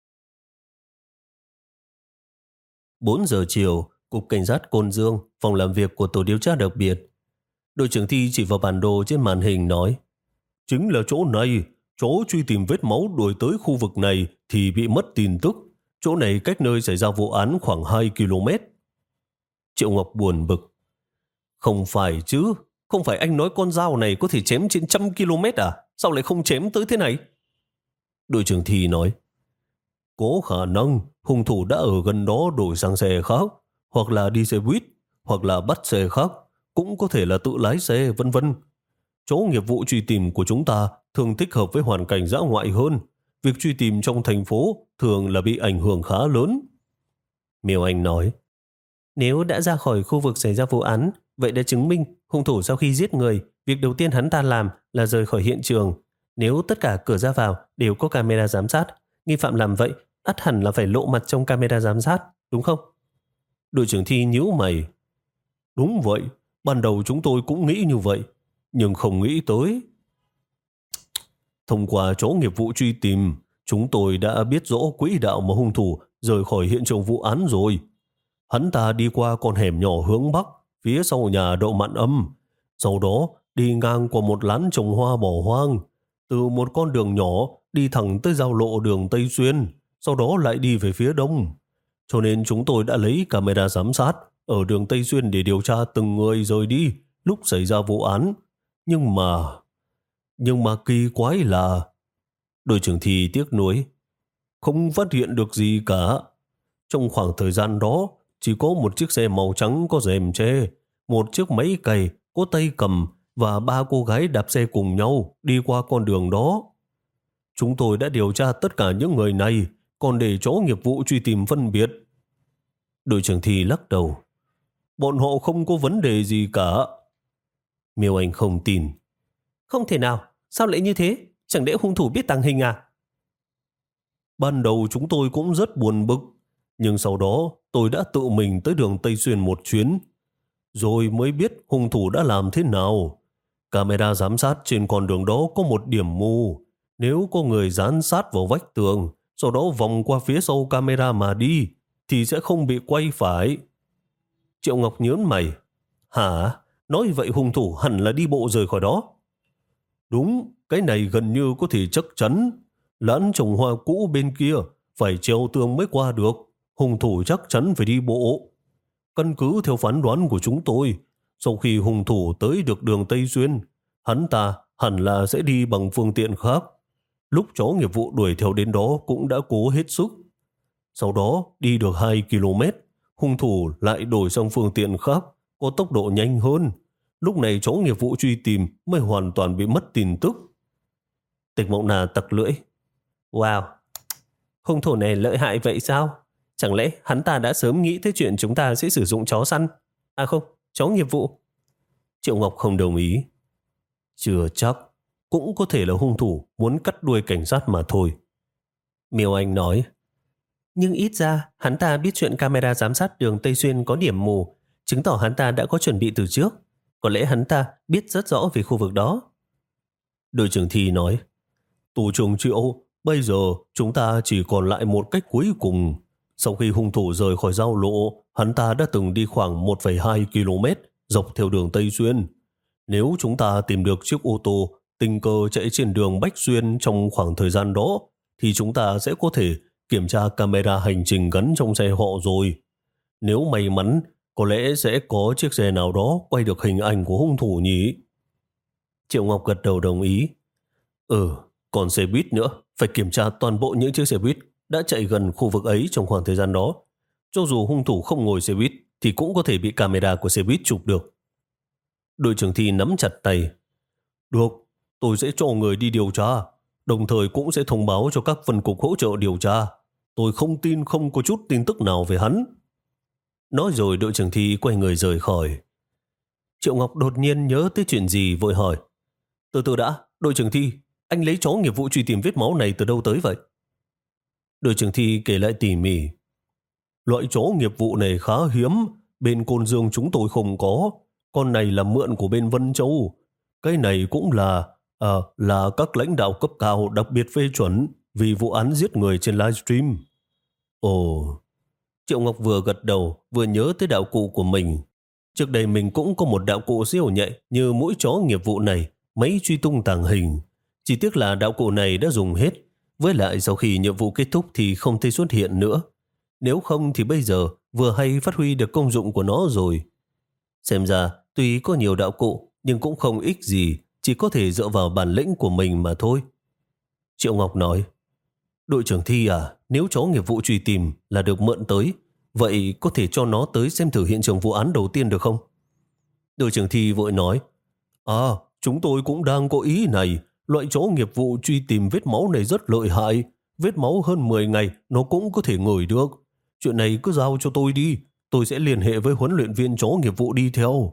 bốn giờ chiều, Cục Cảnh sát Côn Dương, phòng làm việc của tổ điều tra đặc biệt. Đội trưởng Thi chỉ vào bản đồ trên màn hình nói, chính là chỗ này, chó truy tìm vết máu đuổi tới khu vực này thì bị mất tin tức. Chỗ này cách nơi xảy ra vụ án khoảng hai ki lô mét. Triệu Ngọc buồn bực. Không phải chứ, không phải anh nói con dao này có thể chém trên trăm ki lô mét à? Sao lại không chém tới thế này? Đội trưởng Thi nói, có khả năng hung thủ đã ở gần đó đổi sang xe khác, hoặc là đi xe buýt, hoặc là bắt xe khác, cũng có thể là tự lái xe, vân vân. Chỗ nghiệp vụ truy tìm của chúng ta thường thích hợp với hoàn cảnh dã ngoại hơn. Việc truy tìm trong thành phố thường là bị ảnh hưởng khá lớn. Miêu Anh nói, nếu đã ra khỏi khu vực xảy ra vụ án, vậy đã chứng minh hung thủ sau khi giết người, việc đầu tiên hắn ta làm là rời khỏi hiện trường. Nếu tất cả cửa ra vào đều có camera giám sát, nghi phạm làm vậy ắt hẳn là phải lộ mặt trong camera giám sát, đúng không? Đội trưởng Thi nhíu mày. Đúng vậy, ban đầu chúng tôi cũng nghĩ như vậy, nhưng không nghĩ tới. Thông qua chỗ nghiệp vụ truy tìm, chúng tôi đã biết rõ quỹ đạo mà hung thủ rời khỏi hiện trường vụ án rồi. Hắn ta đi qua con hẻm nhỏ hướng bắc, phía sau nhà Đậu Mạn Âm. Sau đó đi ngang qua một lán trồng hoa bỏ hoang. Từ một con đường nhỏ đi thẳng tới giao lộ đường Tây Xuyên, sau đó lại đi về phía đông. Cho nên chúng tôi đã lấy camera giám sát ở đường Tây Xuyên để điều tra từng người rời đi lúc xảy ra vụ án. Nhưng mà... Nhưng mà kỳ quái là... Đội trưởng Thi tiếc nuối. Không phát hiện được gì cả. Trong khoảng thời gian đó, chỉ có một chiếc xe màu trắng có rèm che, một chiếc máy cày có tay cầm và ba cô gái đạp xe cùng nhau đi qua con đường đó. Chúng tôi đã điều tra tất cả những người này, còn để chó nghiệp vụ truy tìm phân biệt. Đội trưởng Thi lắc đầu. Bọn họ không có vấn đề gì cả. Miêu Anh không tin. Không thể nào, sao lại như thế? Chẳng lẽ hung thủ biết tàng hình à? Ban đầu chúng tôi cũng rất buồn bực, nhưng sau đó tôi đã tự mình tới đường Tây Xuyên một chuyến, rồi mới biết hung thủ đã làm thế nào. Camera giám sát trên con đường đó có một điểm mù. Nếu có người dán sát vào vách tường, sau đó vòng qua phía sau camera mà đi, thì sẽ không bị quay phải. Triệu Ngọc nhớn mày. Hả? Nói vậy hung thủ hẳn là đi bộ rời khỏi đó. Đúng, cái này gần như có thể chắc chắn. Lán trồng hoa cũ bên kia phải treo tường mới qua được. Hung thủ chắc chắn phải đi bộ. Căn cứ theo phán đoán của chúng tôi, sau khi hung thủ tới được đường Tây Xuyên, hắn ta hẳn là sẽ đi bằng phương tiện khác. Lúc chó nghiệp vụ đuổi theo đến đó cũng đã cố hết sức. Sau đó đi được hai ki lô mét, hung thủ lại đổi sang phương tiện khác, có tốc độ nhanh hơn. Lúc này chó nghiệp vụ truy tìm mới hoàn toàn bị mất tin tức. Tịch Mộng Na tặc lưỡi. Wow, hung thủ này lợi hại vậy sao? Chẳng lẽ hắn ta đã sớm nghĩ tới chuyện chúng ta sẽ sử dụng chó săn? À không, chó nghiệp vụ. Triệu Ngọc không đồng ý. Chưa chắc, cũng có thể là hung thủ muốn cắt đuôi cảnh sát mà thôi. Miêu Anh nói. Nhưng ít ra hắn ta biết chuyện camera giám sát đường Tây Xuyên có điểm mù, chứng tỏ hắn ta đã có chuẩn bị từ trước. Có lẽ hắn ta biết rất rõ về khu vực đó. Đội trưởng Thi nói. Tổ trưởng Triệu, bây giờ chúng ta chỉ còn lại một cách cuối cùng. Sau khi hung thủ rời khỏi giao lộ, hắn ta đã từng đi khoảng một phẩy hai ki lô mét dọc theo đường Tây Xuyên. Nếu chúng ta tìm được chiếc ô tô tình cờ chạy trên đường Bách Xuyên trong khoảng thời gian đó, thì chúng ta sẽ có thể kiểm tra camera hành trình gắn trong xe họ rồi. Nếu may mắn, có lẽ sẽ có chiếc xe nào đó quay được hình ảnh của hung thủ nhỉ? Triệu Ngọc gật đầu đồng ý. Ừ, còn xe buýt nữa, phải kiểm tra toàn bộ những chiếc xe buýt đã chạy gần khu vực ấy trong khoảng thời gian đó. Cho dù hung thủ không ngồi xe buýt, thì cũng có thể bị camera của xe buýt chụp được. Đội trưởng Thi nắm chặt tay. Được, tôi sẽ cho người đi điều tra, đồng thời cũng sẽ thông báo cho các phân cục hỗ trợ điều tra. Tôi không tin không có chút tin tức nào về hắn. Nói rồi đội trưởng Thi quay người rời khỏi. Triệu Ngọc đột nhiên nhớ tới chuyện gì vội hỏi. Từ từ đã, đội trưởng Thi, anh lấy chó nghiệp vụ truy tìm vết máu này từ đâu tới vậy? Đội trưởng Thi kể lại tỉ mỉ. Loại chó nghiệp vụ này khá hiếm, bên Côn Dương chúng tôi không có. Con này là mượn của bên Vân Châu. Cái này cũng là à, là các lãnh đạo cấp cao đặc biệt phê chuẩn vì vụ án giết người trên livestream. Ồ, Triệu Ngọc vừa gật đầu vừa nhớ tới đạo cụ của mình. Trước đây mình cũng có một đạo cụ siêu nhạy như mũi chó nghiệp vụ này, máy truy tung tàng hình. Chỉ tiếc là đạo cụ này đã dùng hết. Với lại sau khi nhiệm vụ kết thúc thì không thể xuất hiện nữa. Nếu không thì bây giờ vừa hay phát huy được công dụng của nó rồi. Xem ra tuy có nhiều đạo cụ nhưng cũng không ích gì, chỉ có thể dựa vào bản lĩnh của mình mà thôi. Triệu Ngọc nói, đội trưởng Thi à, nếu chó nghiệp vụ truy tìm là được mượn tới, vậy có thể cho nó tới xem thử hiện trường vụ án đầu tiên được không? Đội trưởng Thi vội nói, à, chúng tôi cũng đang có ý này. Loại chó nghiệp vụ truy tìm vết máu này rất lợi hại. Vết máu hơn mười ngày nó cũng có thể ngửi được. Chuyện này cứ giao cho tôi đi. Tôi sẽ liên hệ với huấn luyện viên chó nghiệp vụ đi theo.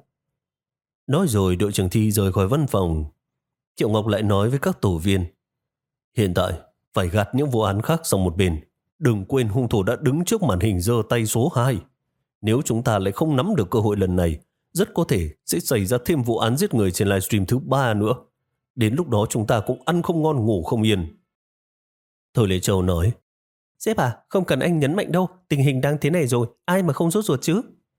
Nói rồi đội trưởng Thi rời khỏi văn phòng. Triệu Ngọc lại nói với các tổ viên, hiện tại phải gạt những vụ án khác sang một bên. Đừng quên hung thủ đã đứng trước màn hình giơ tay số hai. Nếu chúng ta lại không nắm được cơ hội lần này, rất có thể sẽ xảy ra thêm vụ án giết người trên livestream thứ ba nữa. Đến lúc đó chúng ta cũng ăn không ngon ngủ không yên. Thôi Lê Châu nói, sếp à, không cần anh nhấn mạnh đâu, tình hình đang thế này rồi, ai mà không sốt ruột chứ?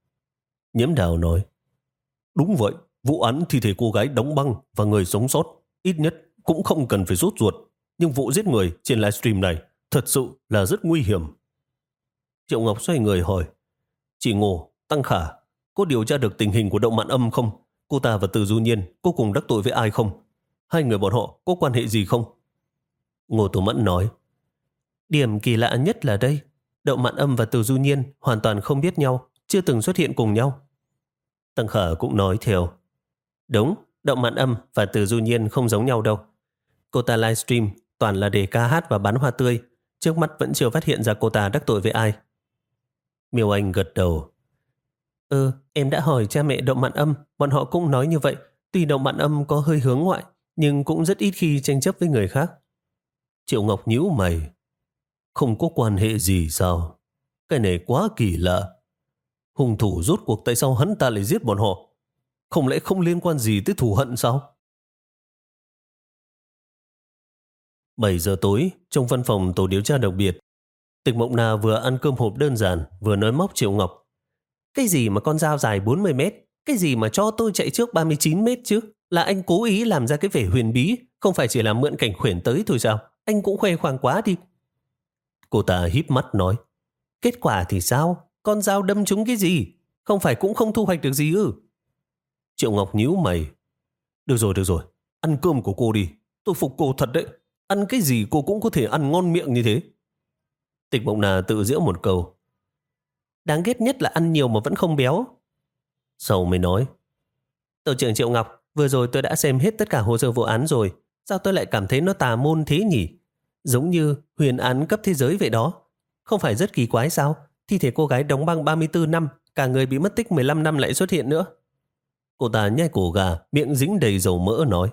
Nhiễm Đào nói, đúng vậy, vụ án thi thể cô gái đóng băng và người sống sót ít nhất cũng không cần phải sốt ruột. Nhưng vụ giết người trên livestream này thật sự là rất nguy hiểm. Triệu Ngọc xoay người hỏi, chị Ngô, Tăng Khả, có điều tra được tình hình của Đậu Mạn Âm không? Cô ta và Từ Du Nhiên có cùng đắc tội với ai không? Hai người bọn họ có quan hệ gì không? Ngô Tổ Mẫn nói, điểm kỳ lạ nhất là đây, Đậu Mạn Âm và Từ Du Nhiên hoàn toàn không biết nhau, chưa từng xuất hiện cùng nhau. Tăng Khả cũng nói theo, đúng, Đậu Mạn Âm và Từ Du Nhiên không giống nhau đâu. Cô ta livestream toàn là để ca hát và bán hoa tươi, trước mắt vẫn chưa phát hiện ra cô ta đắc tội với ai. Miêu Anh gật đầu, Ừ, em đã hỏi cha mẹ Đậu Mạn Âm, bọn họ cũng nói như vậy. Tuy Đậu Mạn Âm có hơi hướng ngoại, nhưng cũng rất ít khi tranh chấp với người khác. Triệu Ngọc nhíu mày, không có quan hệ gì sao? Cái này quá kỳ lạ. Hung thủ rốt cuộc tại sao hắn ta lại giết bọn họ? Không lẽ không liên quan gì tới thù hận sao? bảy giờ tối, trong văn phòng tổ điều tra đặc biệt, Tịch Mộng Na vừa ăn cơm hộp đơn giản, vừa nói móc Triệu Ngọc. Cái gì mà con dao dài bốn mươi mét? Cái gì mà cho tôi chạy trước ba mươi chín mét chứ? Là anh cố ý làm ra cái vẻ huyền bí, không phải chỉ là mượn cảnh khuyển tới thôi sao? Anh cũng khoe khoang quá đi. Cô ta híp mắt nói, kết quả thì sao? Con dao đâm trúng cái gì? Không phải cũng không thu hoạch được gì ư? Triệu Ngọc nhíu mày. Được rồi, được rồi. Ăn cơm của cô đi. Tôi phục cô thật đấy. Ăn cái gì cô cũng có thể ăn ngon miệng như thế. Tịch Mộng Na tự giễu một câu. Đáng ghét nhất là ăn nhiều mà vẫn không béo. Sau mới nói, tổ trưởng Triệu Ngọc, vừa rồi tôi đã xem hết tất cả hồ sơ vụ án rồi. Sao tôi lại cảm thấy nó tà môn thế nhỉ? Giống như huyền án cấp thế giới vậy đó. Không phải rất kỳ quái sao? Thi thể cô gái đóng băng ba mươi tư năm, cả người bị mất tích mười lăm năm lại xuất hiện nữa. Cô ta nhai cổ gà, miệng dính đầy dầu mỡ nói,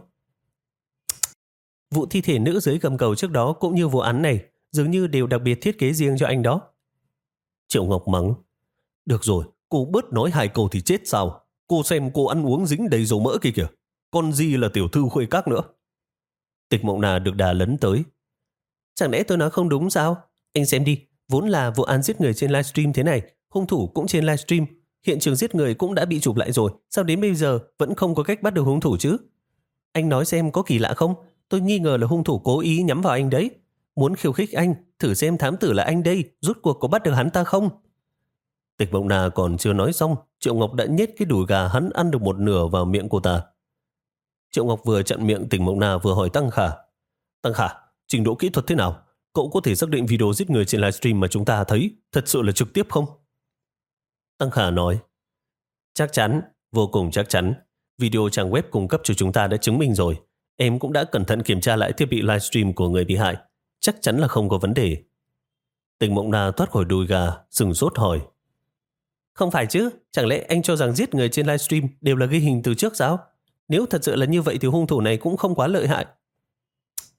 vụ thi thể nữ dưới gầm cầu trước đó cũng như vụ án này dường như đều đặc biệt thiết kế riêng cho anh đó. Triệu Ngọc mắng, được rồi, cô bớt nói hai câu thì chết sao? Cô xem cô ăn uống dính đầy dầu mỡ kia kìa. Con gì là tiểu thư khuê các nữa. Tịch Mộng Na được đà lấn tới. Chẳng lẽ tôi nói không đúng sao? Anh xem đi, vốn là vụ án giết người trên livestream thế này, hung thủ cũng trên livestream, hiện trường giết người cũng đã bị chụp lại rồi, sao đến bây giờ vẫn không có cách bắt được hung thủ chứ? Anh nói xem có kỳ lạ không? Tôi nghi ngờ là hung thủ cố ý nhắm vào anh đấy. Muốn khiêu khích anh, thử xem thám tử là anh đây, rút cuộc có bắt được hắn ta không? Tịch Mộng Na còn chưa nói xong, Triệu Ngọc đã nhét cái đùi gà hắn ăn được một nửa vào miệng cô ta. Triệu Ngọc vừa chặn miệng Tịch Mộng Na vừa hỏi Tăng Khả. Tăng Khả, trình độ kỹ thuật thế nào? Cậu có thể xác định video giết người trên livestream mà chúng ta thấy thật sự là trực tiếp không? Tăng Khả nói, chắc chắn, vô cùng chắc chắn. Video trang web cung cấp cho chúng ta đã chứng minh rồi. Em cũng đã cẩn thận kiểm tra lại thiết bị livestream của người bị hại. Chắc chắn là không có vấn đề. Tịch Mộng Na thoát khỏi đùi gà, sừng sốt hỏi, không phải chứ, chẳng lẽ anh cho rằng giết người trên livestream đều là ghi hình từ trước sao? Nếu thật sự là như vậy thì hung thủ này cũng không quá lợi hại.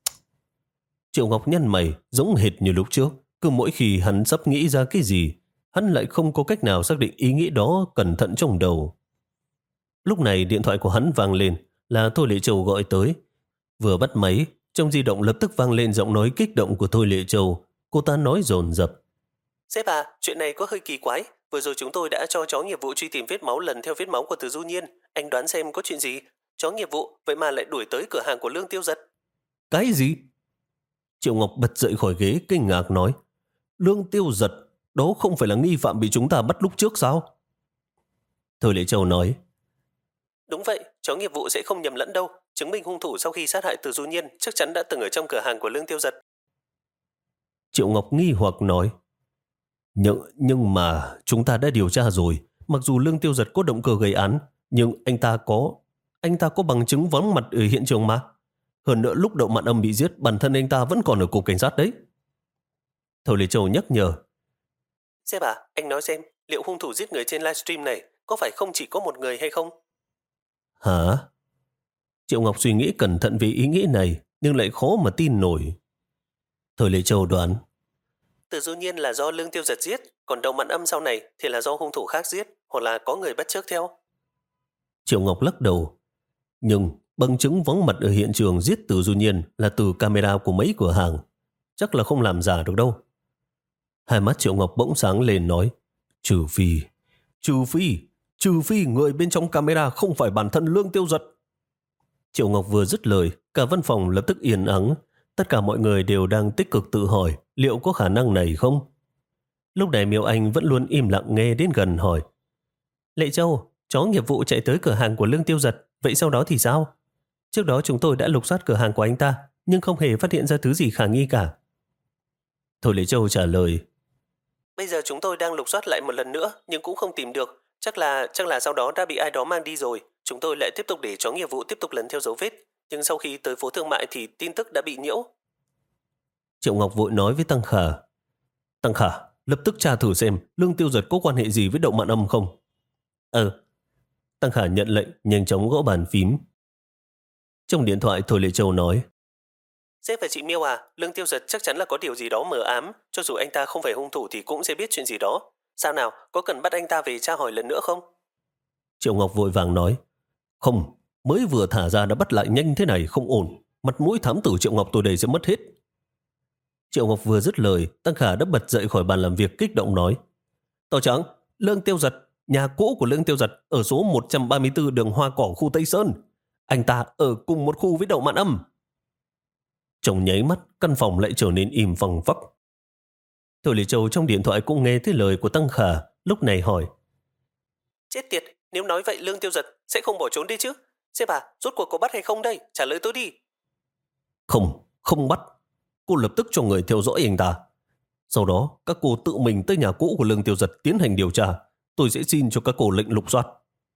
Triệu Ngọc nhăn mày, giống hệt như lúc trước. Cứ mỗi khi hắn sắp nghĩ ra cái gì, hắn lại không có cách nào xác định ý nghĩ đó cẩn thận trong đầu. Lúc này điện thoại của hắn vang lên, là Thôi Lệ Châu gọi tới. Vừa bắt máy, trong di động lập tức vang lên giọng nói kích động của Thôi Lệ Châu. Cô ta nói dồn dập. Sếp à, chuyện này có hơi kỳ quái. Vừa rồi chúng tôi đã cho chó nghiệp vụ truy tìm vết máu lần theo vết máu của Từ Du Nhiên. Anh đoán xem có chuyện gì? Chó nghiệp vụ vậy mà lại đuổi tới cửa hàng của Lương Tiêu Giật. Cái gì? Triệu Ngọc bật dậy khỏi ghế kinh ngạc nói. Lương Tiêu Giật, đó không phải là nghi phạm bị chúng ta bắt lúc trước sao? Thôi Lệ Châu nói. Đúng vậy, chó nghiệp vụ sẽ không nhầm lẫn đâu. Chứng minh hung thủ sau khi sát hại Từ Du Nhiên chắc chắn đã từng ở trong cửa hàng của Lương Tiêu Giật. Triệu Ngọc nghi hoặc nói. Nhưng, nhưng mà chúng ta đã điều tra rồi. Mặc dù Lương Tiêu Giật có động cơ gây án, nhưng anh ta có anh ta có bằng chứng vắng mặt ở hiện trường mà. Hơn nữa lúc Đậu Mạn Âm bị giết, bản thân anh ta vẫn còn ở cục cảnh sát đấy. Thôi Lệ Châu nhắc nhở. Sếp à, anh nói xem, liệu hung thủ giết người trên livestream này có phải không chỉ có một người hay không? Hả? Triệu Ngọc suy nghĩ cẩn thận về ý nghĩ này, nhưng lại khó mà tin nổi. Thôi Lệ Châu đoán. Từ Du Nhiên là do Lương Tiêu Giật giết, còn Đậu Mạn Âm sau này thì là do hung thủ khác giết, hoặc là có người bắt chước theo. Triệu Ngọc lắc đầu. Nhưng bằng chứng vắng mặt ở hiện trường giết Từ Du Nhiên là từ camera của mấy cửa hàng. Chắc là không làm giả được đâu. Hai mắt Triệu Ngọc bỗng sáng lên nói. Trừ phi, trừ phi, trừ phi người bên trong camera không phải bản thân Lương Tiêu Giật. Triệu Ngọc vừa dứt lời, cả văn phòng lập tức yên ắng. Tất cả mọi người đều đang tích cực tự hỏi liệu có khả năng này không. Lúc này Miêu Anh vẫn luôn im lặng nghe đến gần hỏi. Lệ Châu, chó nghiệp vụ chạy tới cửa hàng của Lương Tiêu Giật, vậy sau đó thì sao? Trước đó chúng tôi đã lục soát cửa hàng của anh ta, nhưng không hề phát hiện ra thứ gì khả nghi cả. Thôi Lệ Châu trả lời. Bây giờ chúng tôi đang lục soát lại một lần nữa, nhưng cũng không tìm được. Chắc là chắc là sau đó đã bị ai đó mang đi rồi. Chúng tôi lại tiếp tục để chó nghiệp vụ tiếp tục lần theo dấu vết. Nhưng sau khi tới phố thương mại thì tin tức đã bị nhiễu. Triệu Ngọc vội nói với Tăng Khả. Tăng Khả, lập tức tra thử xem Lương Tiêu Giật có quan hệ gì với Đậu Mạn Âm không? Ờ. Tăng Khả nhận lệnh, nhanh chóng gõ bàn phím. Trong điện thoại Thôi Lệ Châu nói. Sếp và chị Miêu à, Lương Tiêu Giật chắc chắn là có điều gì đó mờ ám. Cho dù anh ta không phải hung thủ thì cũng sẽ biết chuyện gì đó. Sao nào, có cần bắt anh ta về tra hỏi lần nữa không? Triệu Ngọc vội vàng nói. Không, mới vừa thả ra đã bắt lại nhanh thế này không ổn. Mặt mũi thám tử Triệu Ngọc tôi đây sẽ mất hết. Triệu Ngọc vừa dứt lời, Tăng Khả đã bật dậy khỏi bàn làm việc kích động nói. Tổ trưởng, Lương Tiêu Giật, nhà cũ của Lương Tiêu Giật ở số một trăm ba mươi tư đường Hoa Cỏ khu Tây Sơn. Anh ta ở cùng một khu với Đậu Mạn Âm. Trong nháy mắt, căn phòng lại trở nên im phăng phắc. Thôi Lệ Châu trong điện thoại cũng nghe thấy lời của Tăng Khả, lúc này hỏi. Chết tiệt, nếu nói vậy Lương Tiêu Giật sẽ không bỏ trốn đi chứ? Sếp à, rốt cuộc có bắt hay không đây? Trả lời tôi đi. Không, không bắt. Cô lập tức cho người theo dõi anh ta. Sau đó, các cô tự mình tới nhà cũ của Lương Tiêu Giật tiến hành điều tra. Tôi sẽ xin cho các cô lệnh lục soát.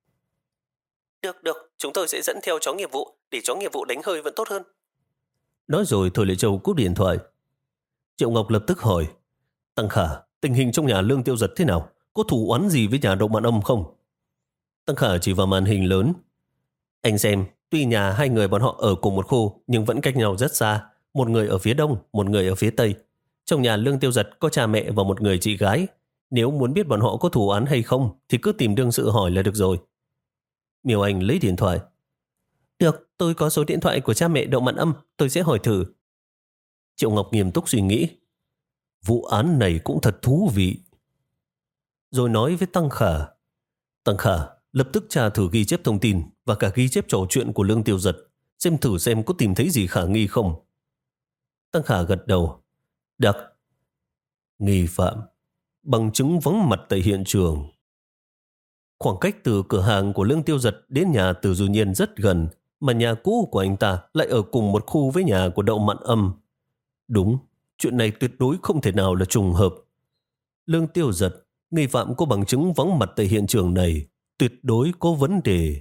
Được, được, chúng tôi sẽ dẫn theo chó nghiệp vụ, để chó nghiệp vụ đánh hơi vẫn tốt hơn. Nói rồi Thôi Lệ Châu cúp điện thoại. Triệu Ngọc lập tức hỏi. Tăng Khả, tình hình trong nhà Lương Tiêu Giật thế nào? Có thù oán gì với nhà Đậu Mạn Âm không? Tăng Khả chỉ vào màn hình lớn. Anh xem, tuy nhà hai người bọn họ ở cùng một khu nhưng vẫn cách nhau rất xa. Một người ở phía đông, một người ở phía tây. Trong nhà Lương Tiêu Giật có cha mẹ và một người chị gái. Nếu muốn biết bọn họ có thù oán hay không thì cứ tìm đương sự hỏi là được rồi. Miêu Anh lấy điện thoại. Được, tôi có số điện thoại của cha mẹ Đậu Mạn Âm, tôi sẽ hỏi thử. Triệu Ngọc nghiêm túc suy nghĩ. Vụ án này cũng thật thú vị. Rồi nói với Tăng Khả. Tăng Khả lập tức tra thử ghi chép thông tin và cả ghi chép trò chuyện của Lương Tiêu Giật, xem thử xem có tìm thấy gì khả nghi không. Tăng Khả gật đầu. Được. Nghi phạm. Bằng chứng vắng mặt tại hiện trường. Khoảng cách từ cửa hàng của Lương Tiêu Giật đến nhà Từ Du Nhiên rất gần, mà nhà cũ của anh ta lại ở cùng một khu với nhà của Đậu Mạn Âm. Đúng, chuyện này tuyệt đối không thể nào là trùng hợp. Lương Tiêu Giật, nghi phạm có bằng chứng vắng mặt tại hiện trường này, tuyệt đối có vấn đề.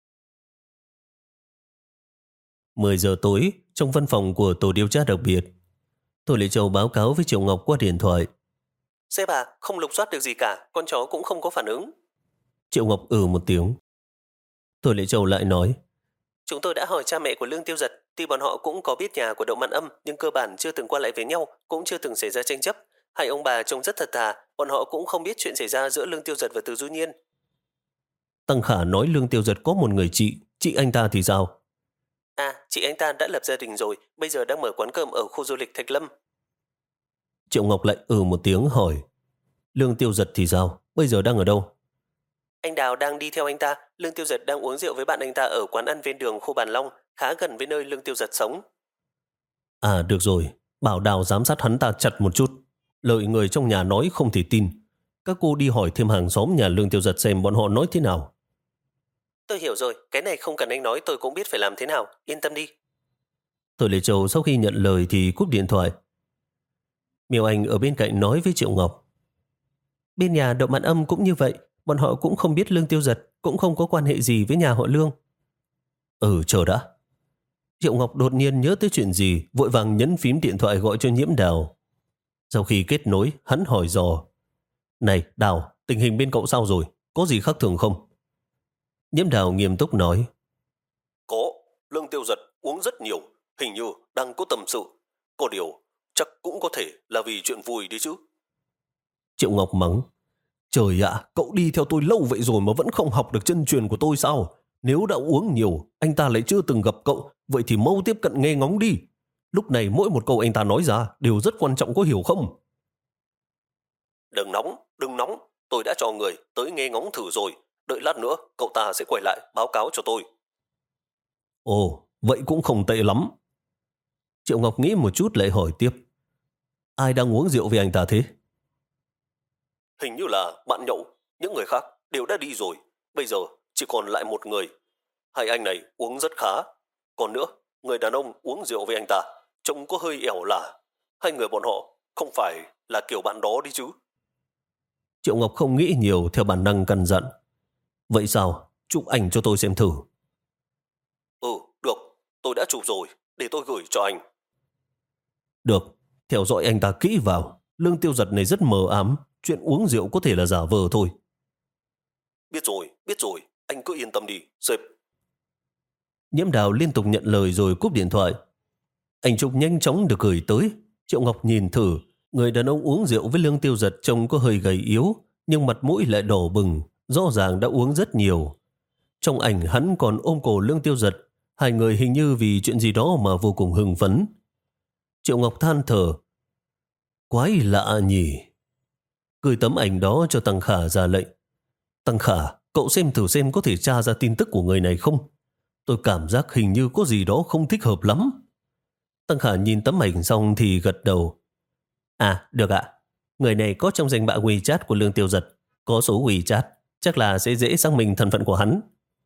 mười giờ tối, trong văn phòng của tổ điều tra đặc biệt, Thôi Lệ Châu báo cáo với Triệu Ngọc qua điện thoại. Sếp à, không lục soát được gì cả, con chó cũng không có phản ứng. Triệu Ngọc ừ một tiếng. Thôi Lệ Châu lại nói. Chúng tôi đã hỏi cha mẹ của Lương Tiêu Giật, tuy bọn họ cũng có biết nhà của Đậu Mạn Âm, nhưng cơ bản chưa từng qua lại với nhau, cũng chưa từng xảy ra tranh chấp. Hai ông bà trông rất thật thà, bọn họ cũng không biết chuyện xảy ra giữa Lương Tiêu Giật và Từ Du Nhiên. Tăng Khả nói Lương Tiêu Giật có một người chị, chị anh ta thì sao? À, chị anh ta đã lập gia đình rồi, bây giờ đang mở quán cơm ở khu du lịch Thạch Lâm. Triệu Ngọc lại ừ một tiếng hỏi, Lương Tiêu Giật thì sao? Bây giờ đang ở đâu? Anh Đào đang đi theo anh ta, Lương Tiêu Giật đang uống rượu với bạn anh ta ở quán ăn ven đường khu Bàn Long, khá gần với nơi Lương Tiêu Giật sống. À được rồi, bảo Đào giám sát hắn ta chặt một chút. Lợi người trong nhà nói không thể tin. Các cô đi hỏi thêm hàng xóm nhà Lương Tiêu Giật xem bọn họ nói thế nào. Tôi hiểu rồi, cái này không cần anh nói tôi cũng biết phải làm thế nào, yên tâm đi. Thôi Lê Châu sau khi nhận lời thì cúp điện thoại. Miêu Anh ở bên cạnh nói với Triệu Ngọc, bên nhà Đậu Mạn Âm cũng như vậy, bọn họ cũng không biết Lương Tiêu Giật, cũng không có quan hệ gì với nhà họ Lương. Ừ, chờ đã. Triệu Ngọc đột nhiên nhớ tới chuyện gì, vội vàng nhấn phím điện thoại gọi cho Nhiễm Đào. Sau khi kết nối, hắn hỏi dò, này Đào, tình hình bên cậu sao rồi, có gì khác thường không? Nhiễm Đào nghiêm túc nói, có, Lương Tiêu Giật uống rất nhiều, hình như đang có tâm sự. Có điều, chắc cũng có thể là vì chuyện vui đi chứ. Triệu Ngọc mắng, trời ạ, cậu đi theo tôi lâu vậy rồi mà vẫn không học được chân truyền của tôi sao? Nếu đã uống nhiều, anh ta lại chưa từng gặp cậu, vậy thì mau tiếp cận nghe ngóng đi. Lúc này mỗi một câu anh ta nói ra đều rất quan trọng, có hiểu không? Đừng nóng, đừng nóng, tôi đã cho người tới nghe ngóng thử rồi. Đợi lát nữa cậu ta sẽ quay lại báo cáo cho tôi. Ồ, vậy cũng không tệ lắm. Triệu Ngọc nghĩ một chút lại hỏi tiếp, ai đang uống rượu với anh ta thế? Hình như là bạn nhậu, những người khác đều đã đi rồi. Bây giờ chỉ còn lại một người. Hai anh này uống rất khá. Còn nữa, người đàn ông uống rượu với anh ta trông có hơi ẻo lả. Hai người bọn họ không phải là kiểu bạn đó đi chứ? Triệu Ngọc không nghĩ nhiều, theo bản năng căn dặn, vậy sao, chụp ảnh cho tôi xem thử. Ừ, được, tôi đã chụp rồi, để tôi gửi cho anh. Được, theo dõi anh ta kỹ vào. Lương Tiêu Giật này rất mờ ám, chuyện uống rượu có thể là giả vờ thôi. Biết rồi, biết rồi, anh cứ yên tâm đi, sếp. Nhiễm Đào liên tục nhận lời rồi cúp điện thoại. Ảnh chụp nhanh chóng được gửi tới. Triệu Ngọc nhìn thử, người đàn ông uống rượu với Lương Tiêu Giật trông có hơi gầy yếu, nhưng mặt mũi lại đỏ bừng, rõ ràng đã uống rất nhiều. Trong ảnh hắn còn ôm cổ Lương Tiêu Giật, hai người hình như vì chuyện gì đó mà vô cùng hưng phấn. Triệu Ngọc than thở, quái lạ nhỉ. Gửi tấm ảnh đó cho Tăng Khả ra lệnh, Tăng Khả, cậu xem thử xem có thể tra ra tin tức của người này không? Tôi cảm giác hình như có gì đó không thích hợp lắm. Tăng Khả nhìn tấm ảnh xong thì gật đầu. À, được ạ. Người này có trong danh bạ WeChat của Lương Tiêu Giật, có số WeChat, chắc là sẽ dễ xác minh thân phận của hắn.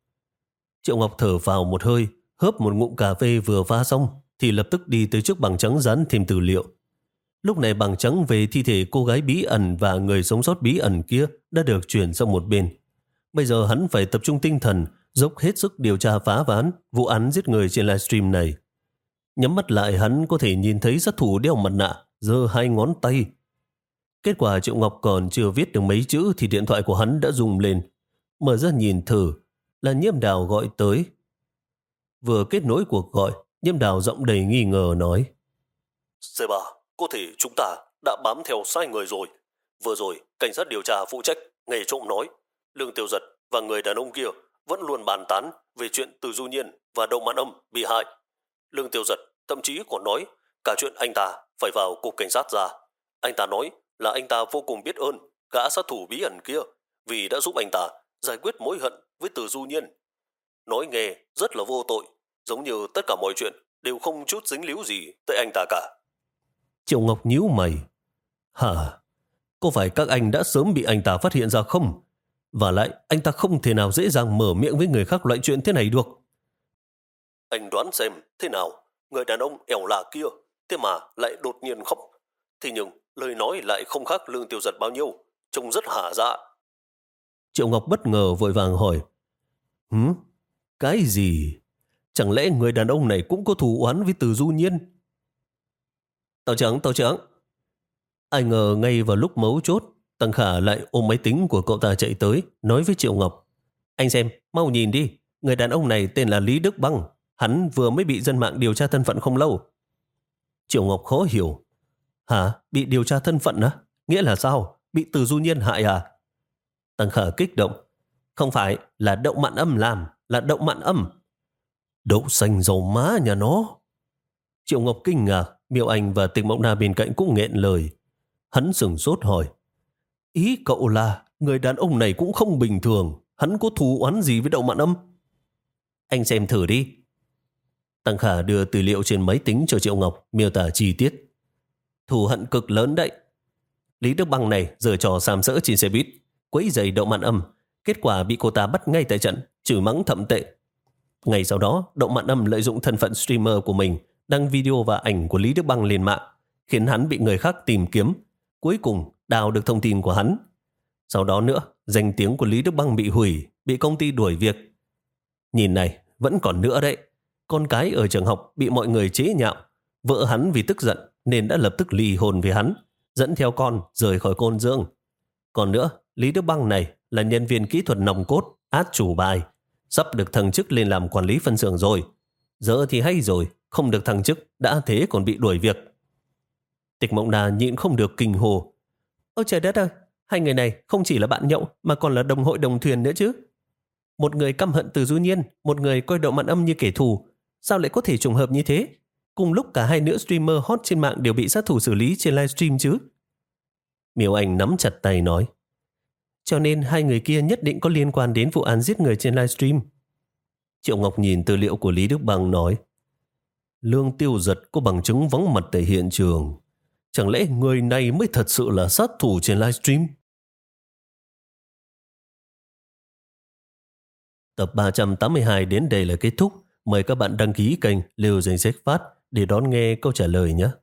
Triệu Ngọc thở vào một hơi, hớp một ngụm cà phê vừa pha xong, thì lập tức đi tới trước bằng trắng dán thêm tư liệu. Lúc này bằng trắng về thi thể cô gái bí ẩn và người sống sót bí ẩn kia đã được chuyển sang một bên. Bây giờ hắn phải tập trung tinh thần, dốc hết sức điều tra phá ván vụ án giết người trên livestream này. Nhắm mắt lại hắn có thể nhìn thấy sát thủ đeo mặt nạ, giơ hai ngón tay. Kết quả Triệu Ngọc còn chưa viết được mấy chữ thì điện thoại của hắn đã rung lên. Mở ra nhìn thử, là Nhiễm Đào gọi tới. Vừa kết nối cuộc gọi, Nhiễm Đào giọng đầy nghi ngờ nói, Sếp à, có thể chúng ta đã bám theo sai người rồi. Vừa rồi, cảnh sát điều tra phụ trách nghề trộm nói, Lương Tiêu Giật và người đàn ông kia vẫn luôn bàn tán về chuyện Từ Du Nhiên và Đậu Mạn Âm bị hại. Lương Tiêu Giật thậm chí còn nói cả chuyện anh ta phải vào cục cảnh sát ra. Anh ta nói là anh ta vô cùng biết ơn gã sát thủ bí ẩn kia vì đã giúp anh ta giải quyết mối hận với Từ Du Nhiên. Nói nghe rất là vô tội, giống như tất cả mọi chuyện đều không chút dính líu gì tới anh ta cả. Triệu Ngọc nhíu mày. Hả? Có phải các anh đã sớm bị anh ta phát hiện ra không? Và lại, anh ta không thể nào dễ dàng mở miệng với người khác loại chuyện thế này được. Anh đoán xem thế nào, người đàn ông ẻo lả kia, thế mà lại đột nhiên khóc. Thế nhưng, lời nói lại không khác Lương Tiêu Giật bao nhiêu, trông rất hả dạ. Triệu Ngọc bất ngờ vội vàng hỏi, Hứ? Cái gì? Chẳng lẽ người đàn ông này cũng có thù oán với Từ Du Nhiên? Tao trắng, tao trắng. Ai ngờ ngay vào lúc mấu chốt, Tăng Khả lại ôm máy tính của cậu ta chạy tới, nói với Triệu Ngọc, anh xem, mau nhìn đi, người đàn ông này tên là Lý Đức Băng, hắn vừa mới bị dân mạng điều tra thân phận không lâu. Triệu Ngọc khó hiểu, hả? Bị điều tra thân phận á? Nghĩa là sao? bị Từ Du Nhiên hại à? Tăng Khả kích động. Không phải, là Đậu Mạn Âm làm, là Đậu Mạn Âm. Đậu xanh dầu má nhà nó. Triệu Ngọc kinh ngạc, Miêu Anh và Tịch Mộng Na bên cạnh cũng nghẹn lời. Hắn sửng sốt hỏi, ý cậu là người đàn ông này cũng không bình thường, hắn có thù oán gì với Đậu Mạn Âm? Anh xem thử đi. Tăng Khả đưa tư liệu trên máy tính cho Triệu Ngọc miêu tả chi tiết. Thù hận cực lớn đấy. Lý Đức Băng này giở trò sàm sỡ trên xe buýt, quấy rầy Đậu Mạn Âm, kết quả bị cô ta bắt ngay tại trận, chửi mắng thậm tệ. Ngày sau đó, Đậu Mạn Âm lợi dụng thân phận streamer của mình đăng video và ảnh của Lý Đức Băng lên mạng, khiến hắn bị người khác tìm kiếm. Cuối cùng đào được thông tin của hắn. Sau đó nữa, danh tiếng của Lý Đức Băng bị hủy, bị công ty đuổi việc. Nhìn này, vẫn còn nữa đấy. Con cái ở trường học bị mọi người chế nhạo. Vợ hắn vì tức giận nên đã lập tức ly hôn với hắn, dẫn theo con rời khỏi Côn Dương. Còn nữa, Lý Đức Băng này là nhân viên kỹ thuật nòng cốt, át chủ bài, sắp được thăng chức lên làm quản lý phân xưởng rồi. Giờ thì hay rồi, không được thăng chức, đã thế còn bị đuổi việc. Tịch Mộng Na nhịn không được kinh hồ. Ôi trời đất ơi, hai người này không chỉ là bạn nhậu mà còn là đồng hội đồng thuyền nữa chứ. Một người căm hận Từ Du Nhiên, một người coi Đậu Mạn Âm như kẻ thù. Sao lại có thể trùng hợp như thế? Cùng lúc cả hai nữ streamer hot trên mạng đều bị sát thủ xử lý trên livestream chứ. Miêu Anh nắm chặt tay nói, cho nên hai người kia nhất định có liên quan đến vụ án giết người trên livestream. Triệu Ngọc nhìn tư liệu của Lý Đức Băng nói, Lương Tiêu Giật có bằng chứng vắng mặt tại hiện trường. Chẳng lẽ người này mới thật sự là sát thủ trên livestream? Tập ba trăm tám mươi hai đến đây là kết thúc. Mời các bạn đăng ký kênh Liều Danh Sách Phát để đón nghe câu trả lời nhé.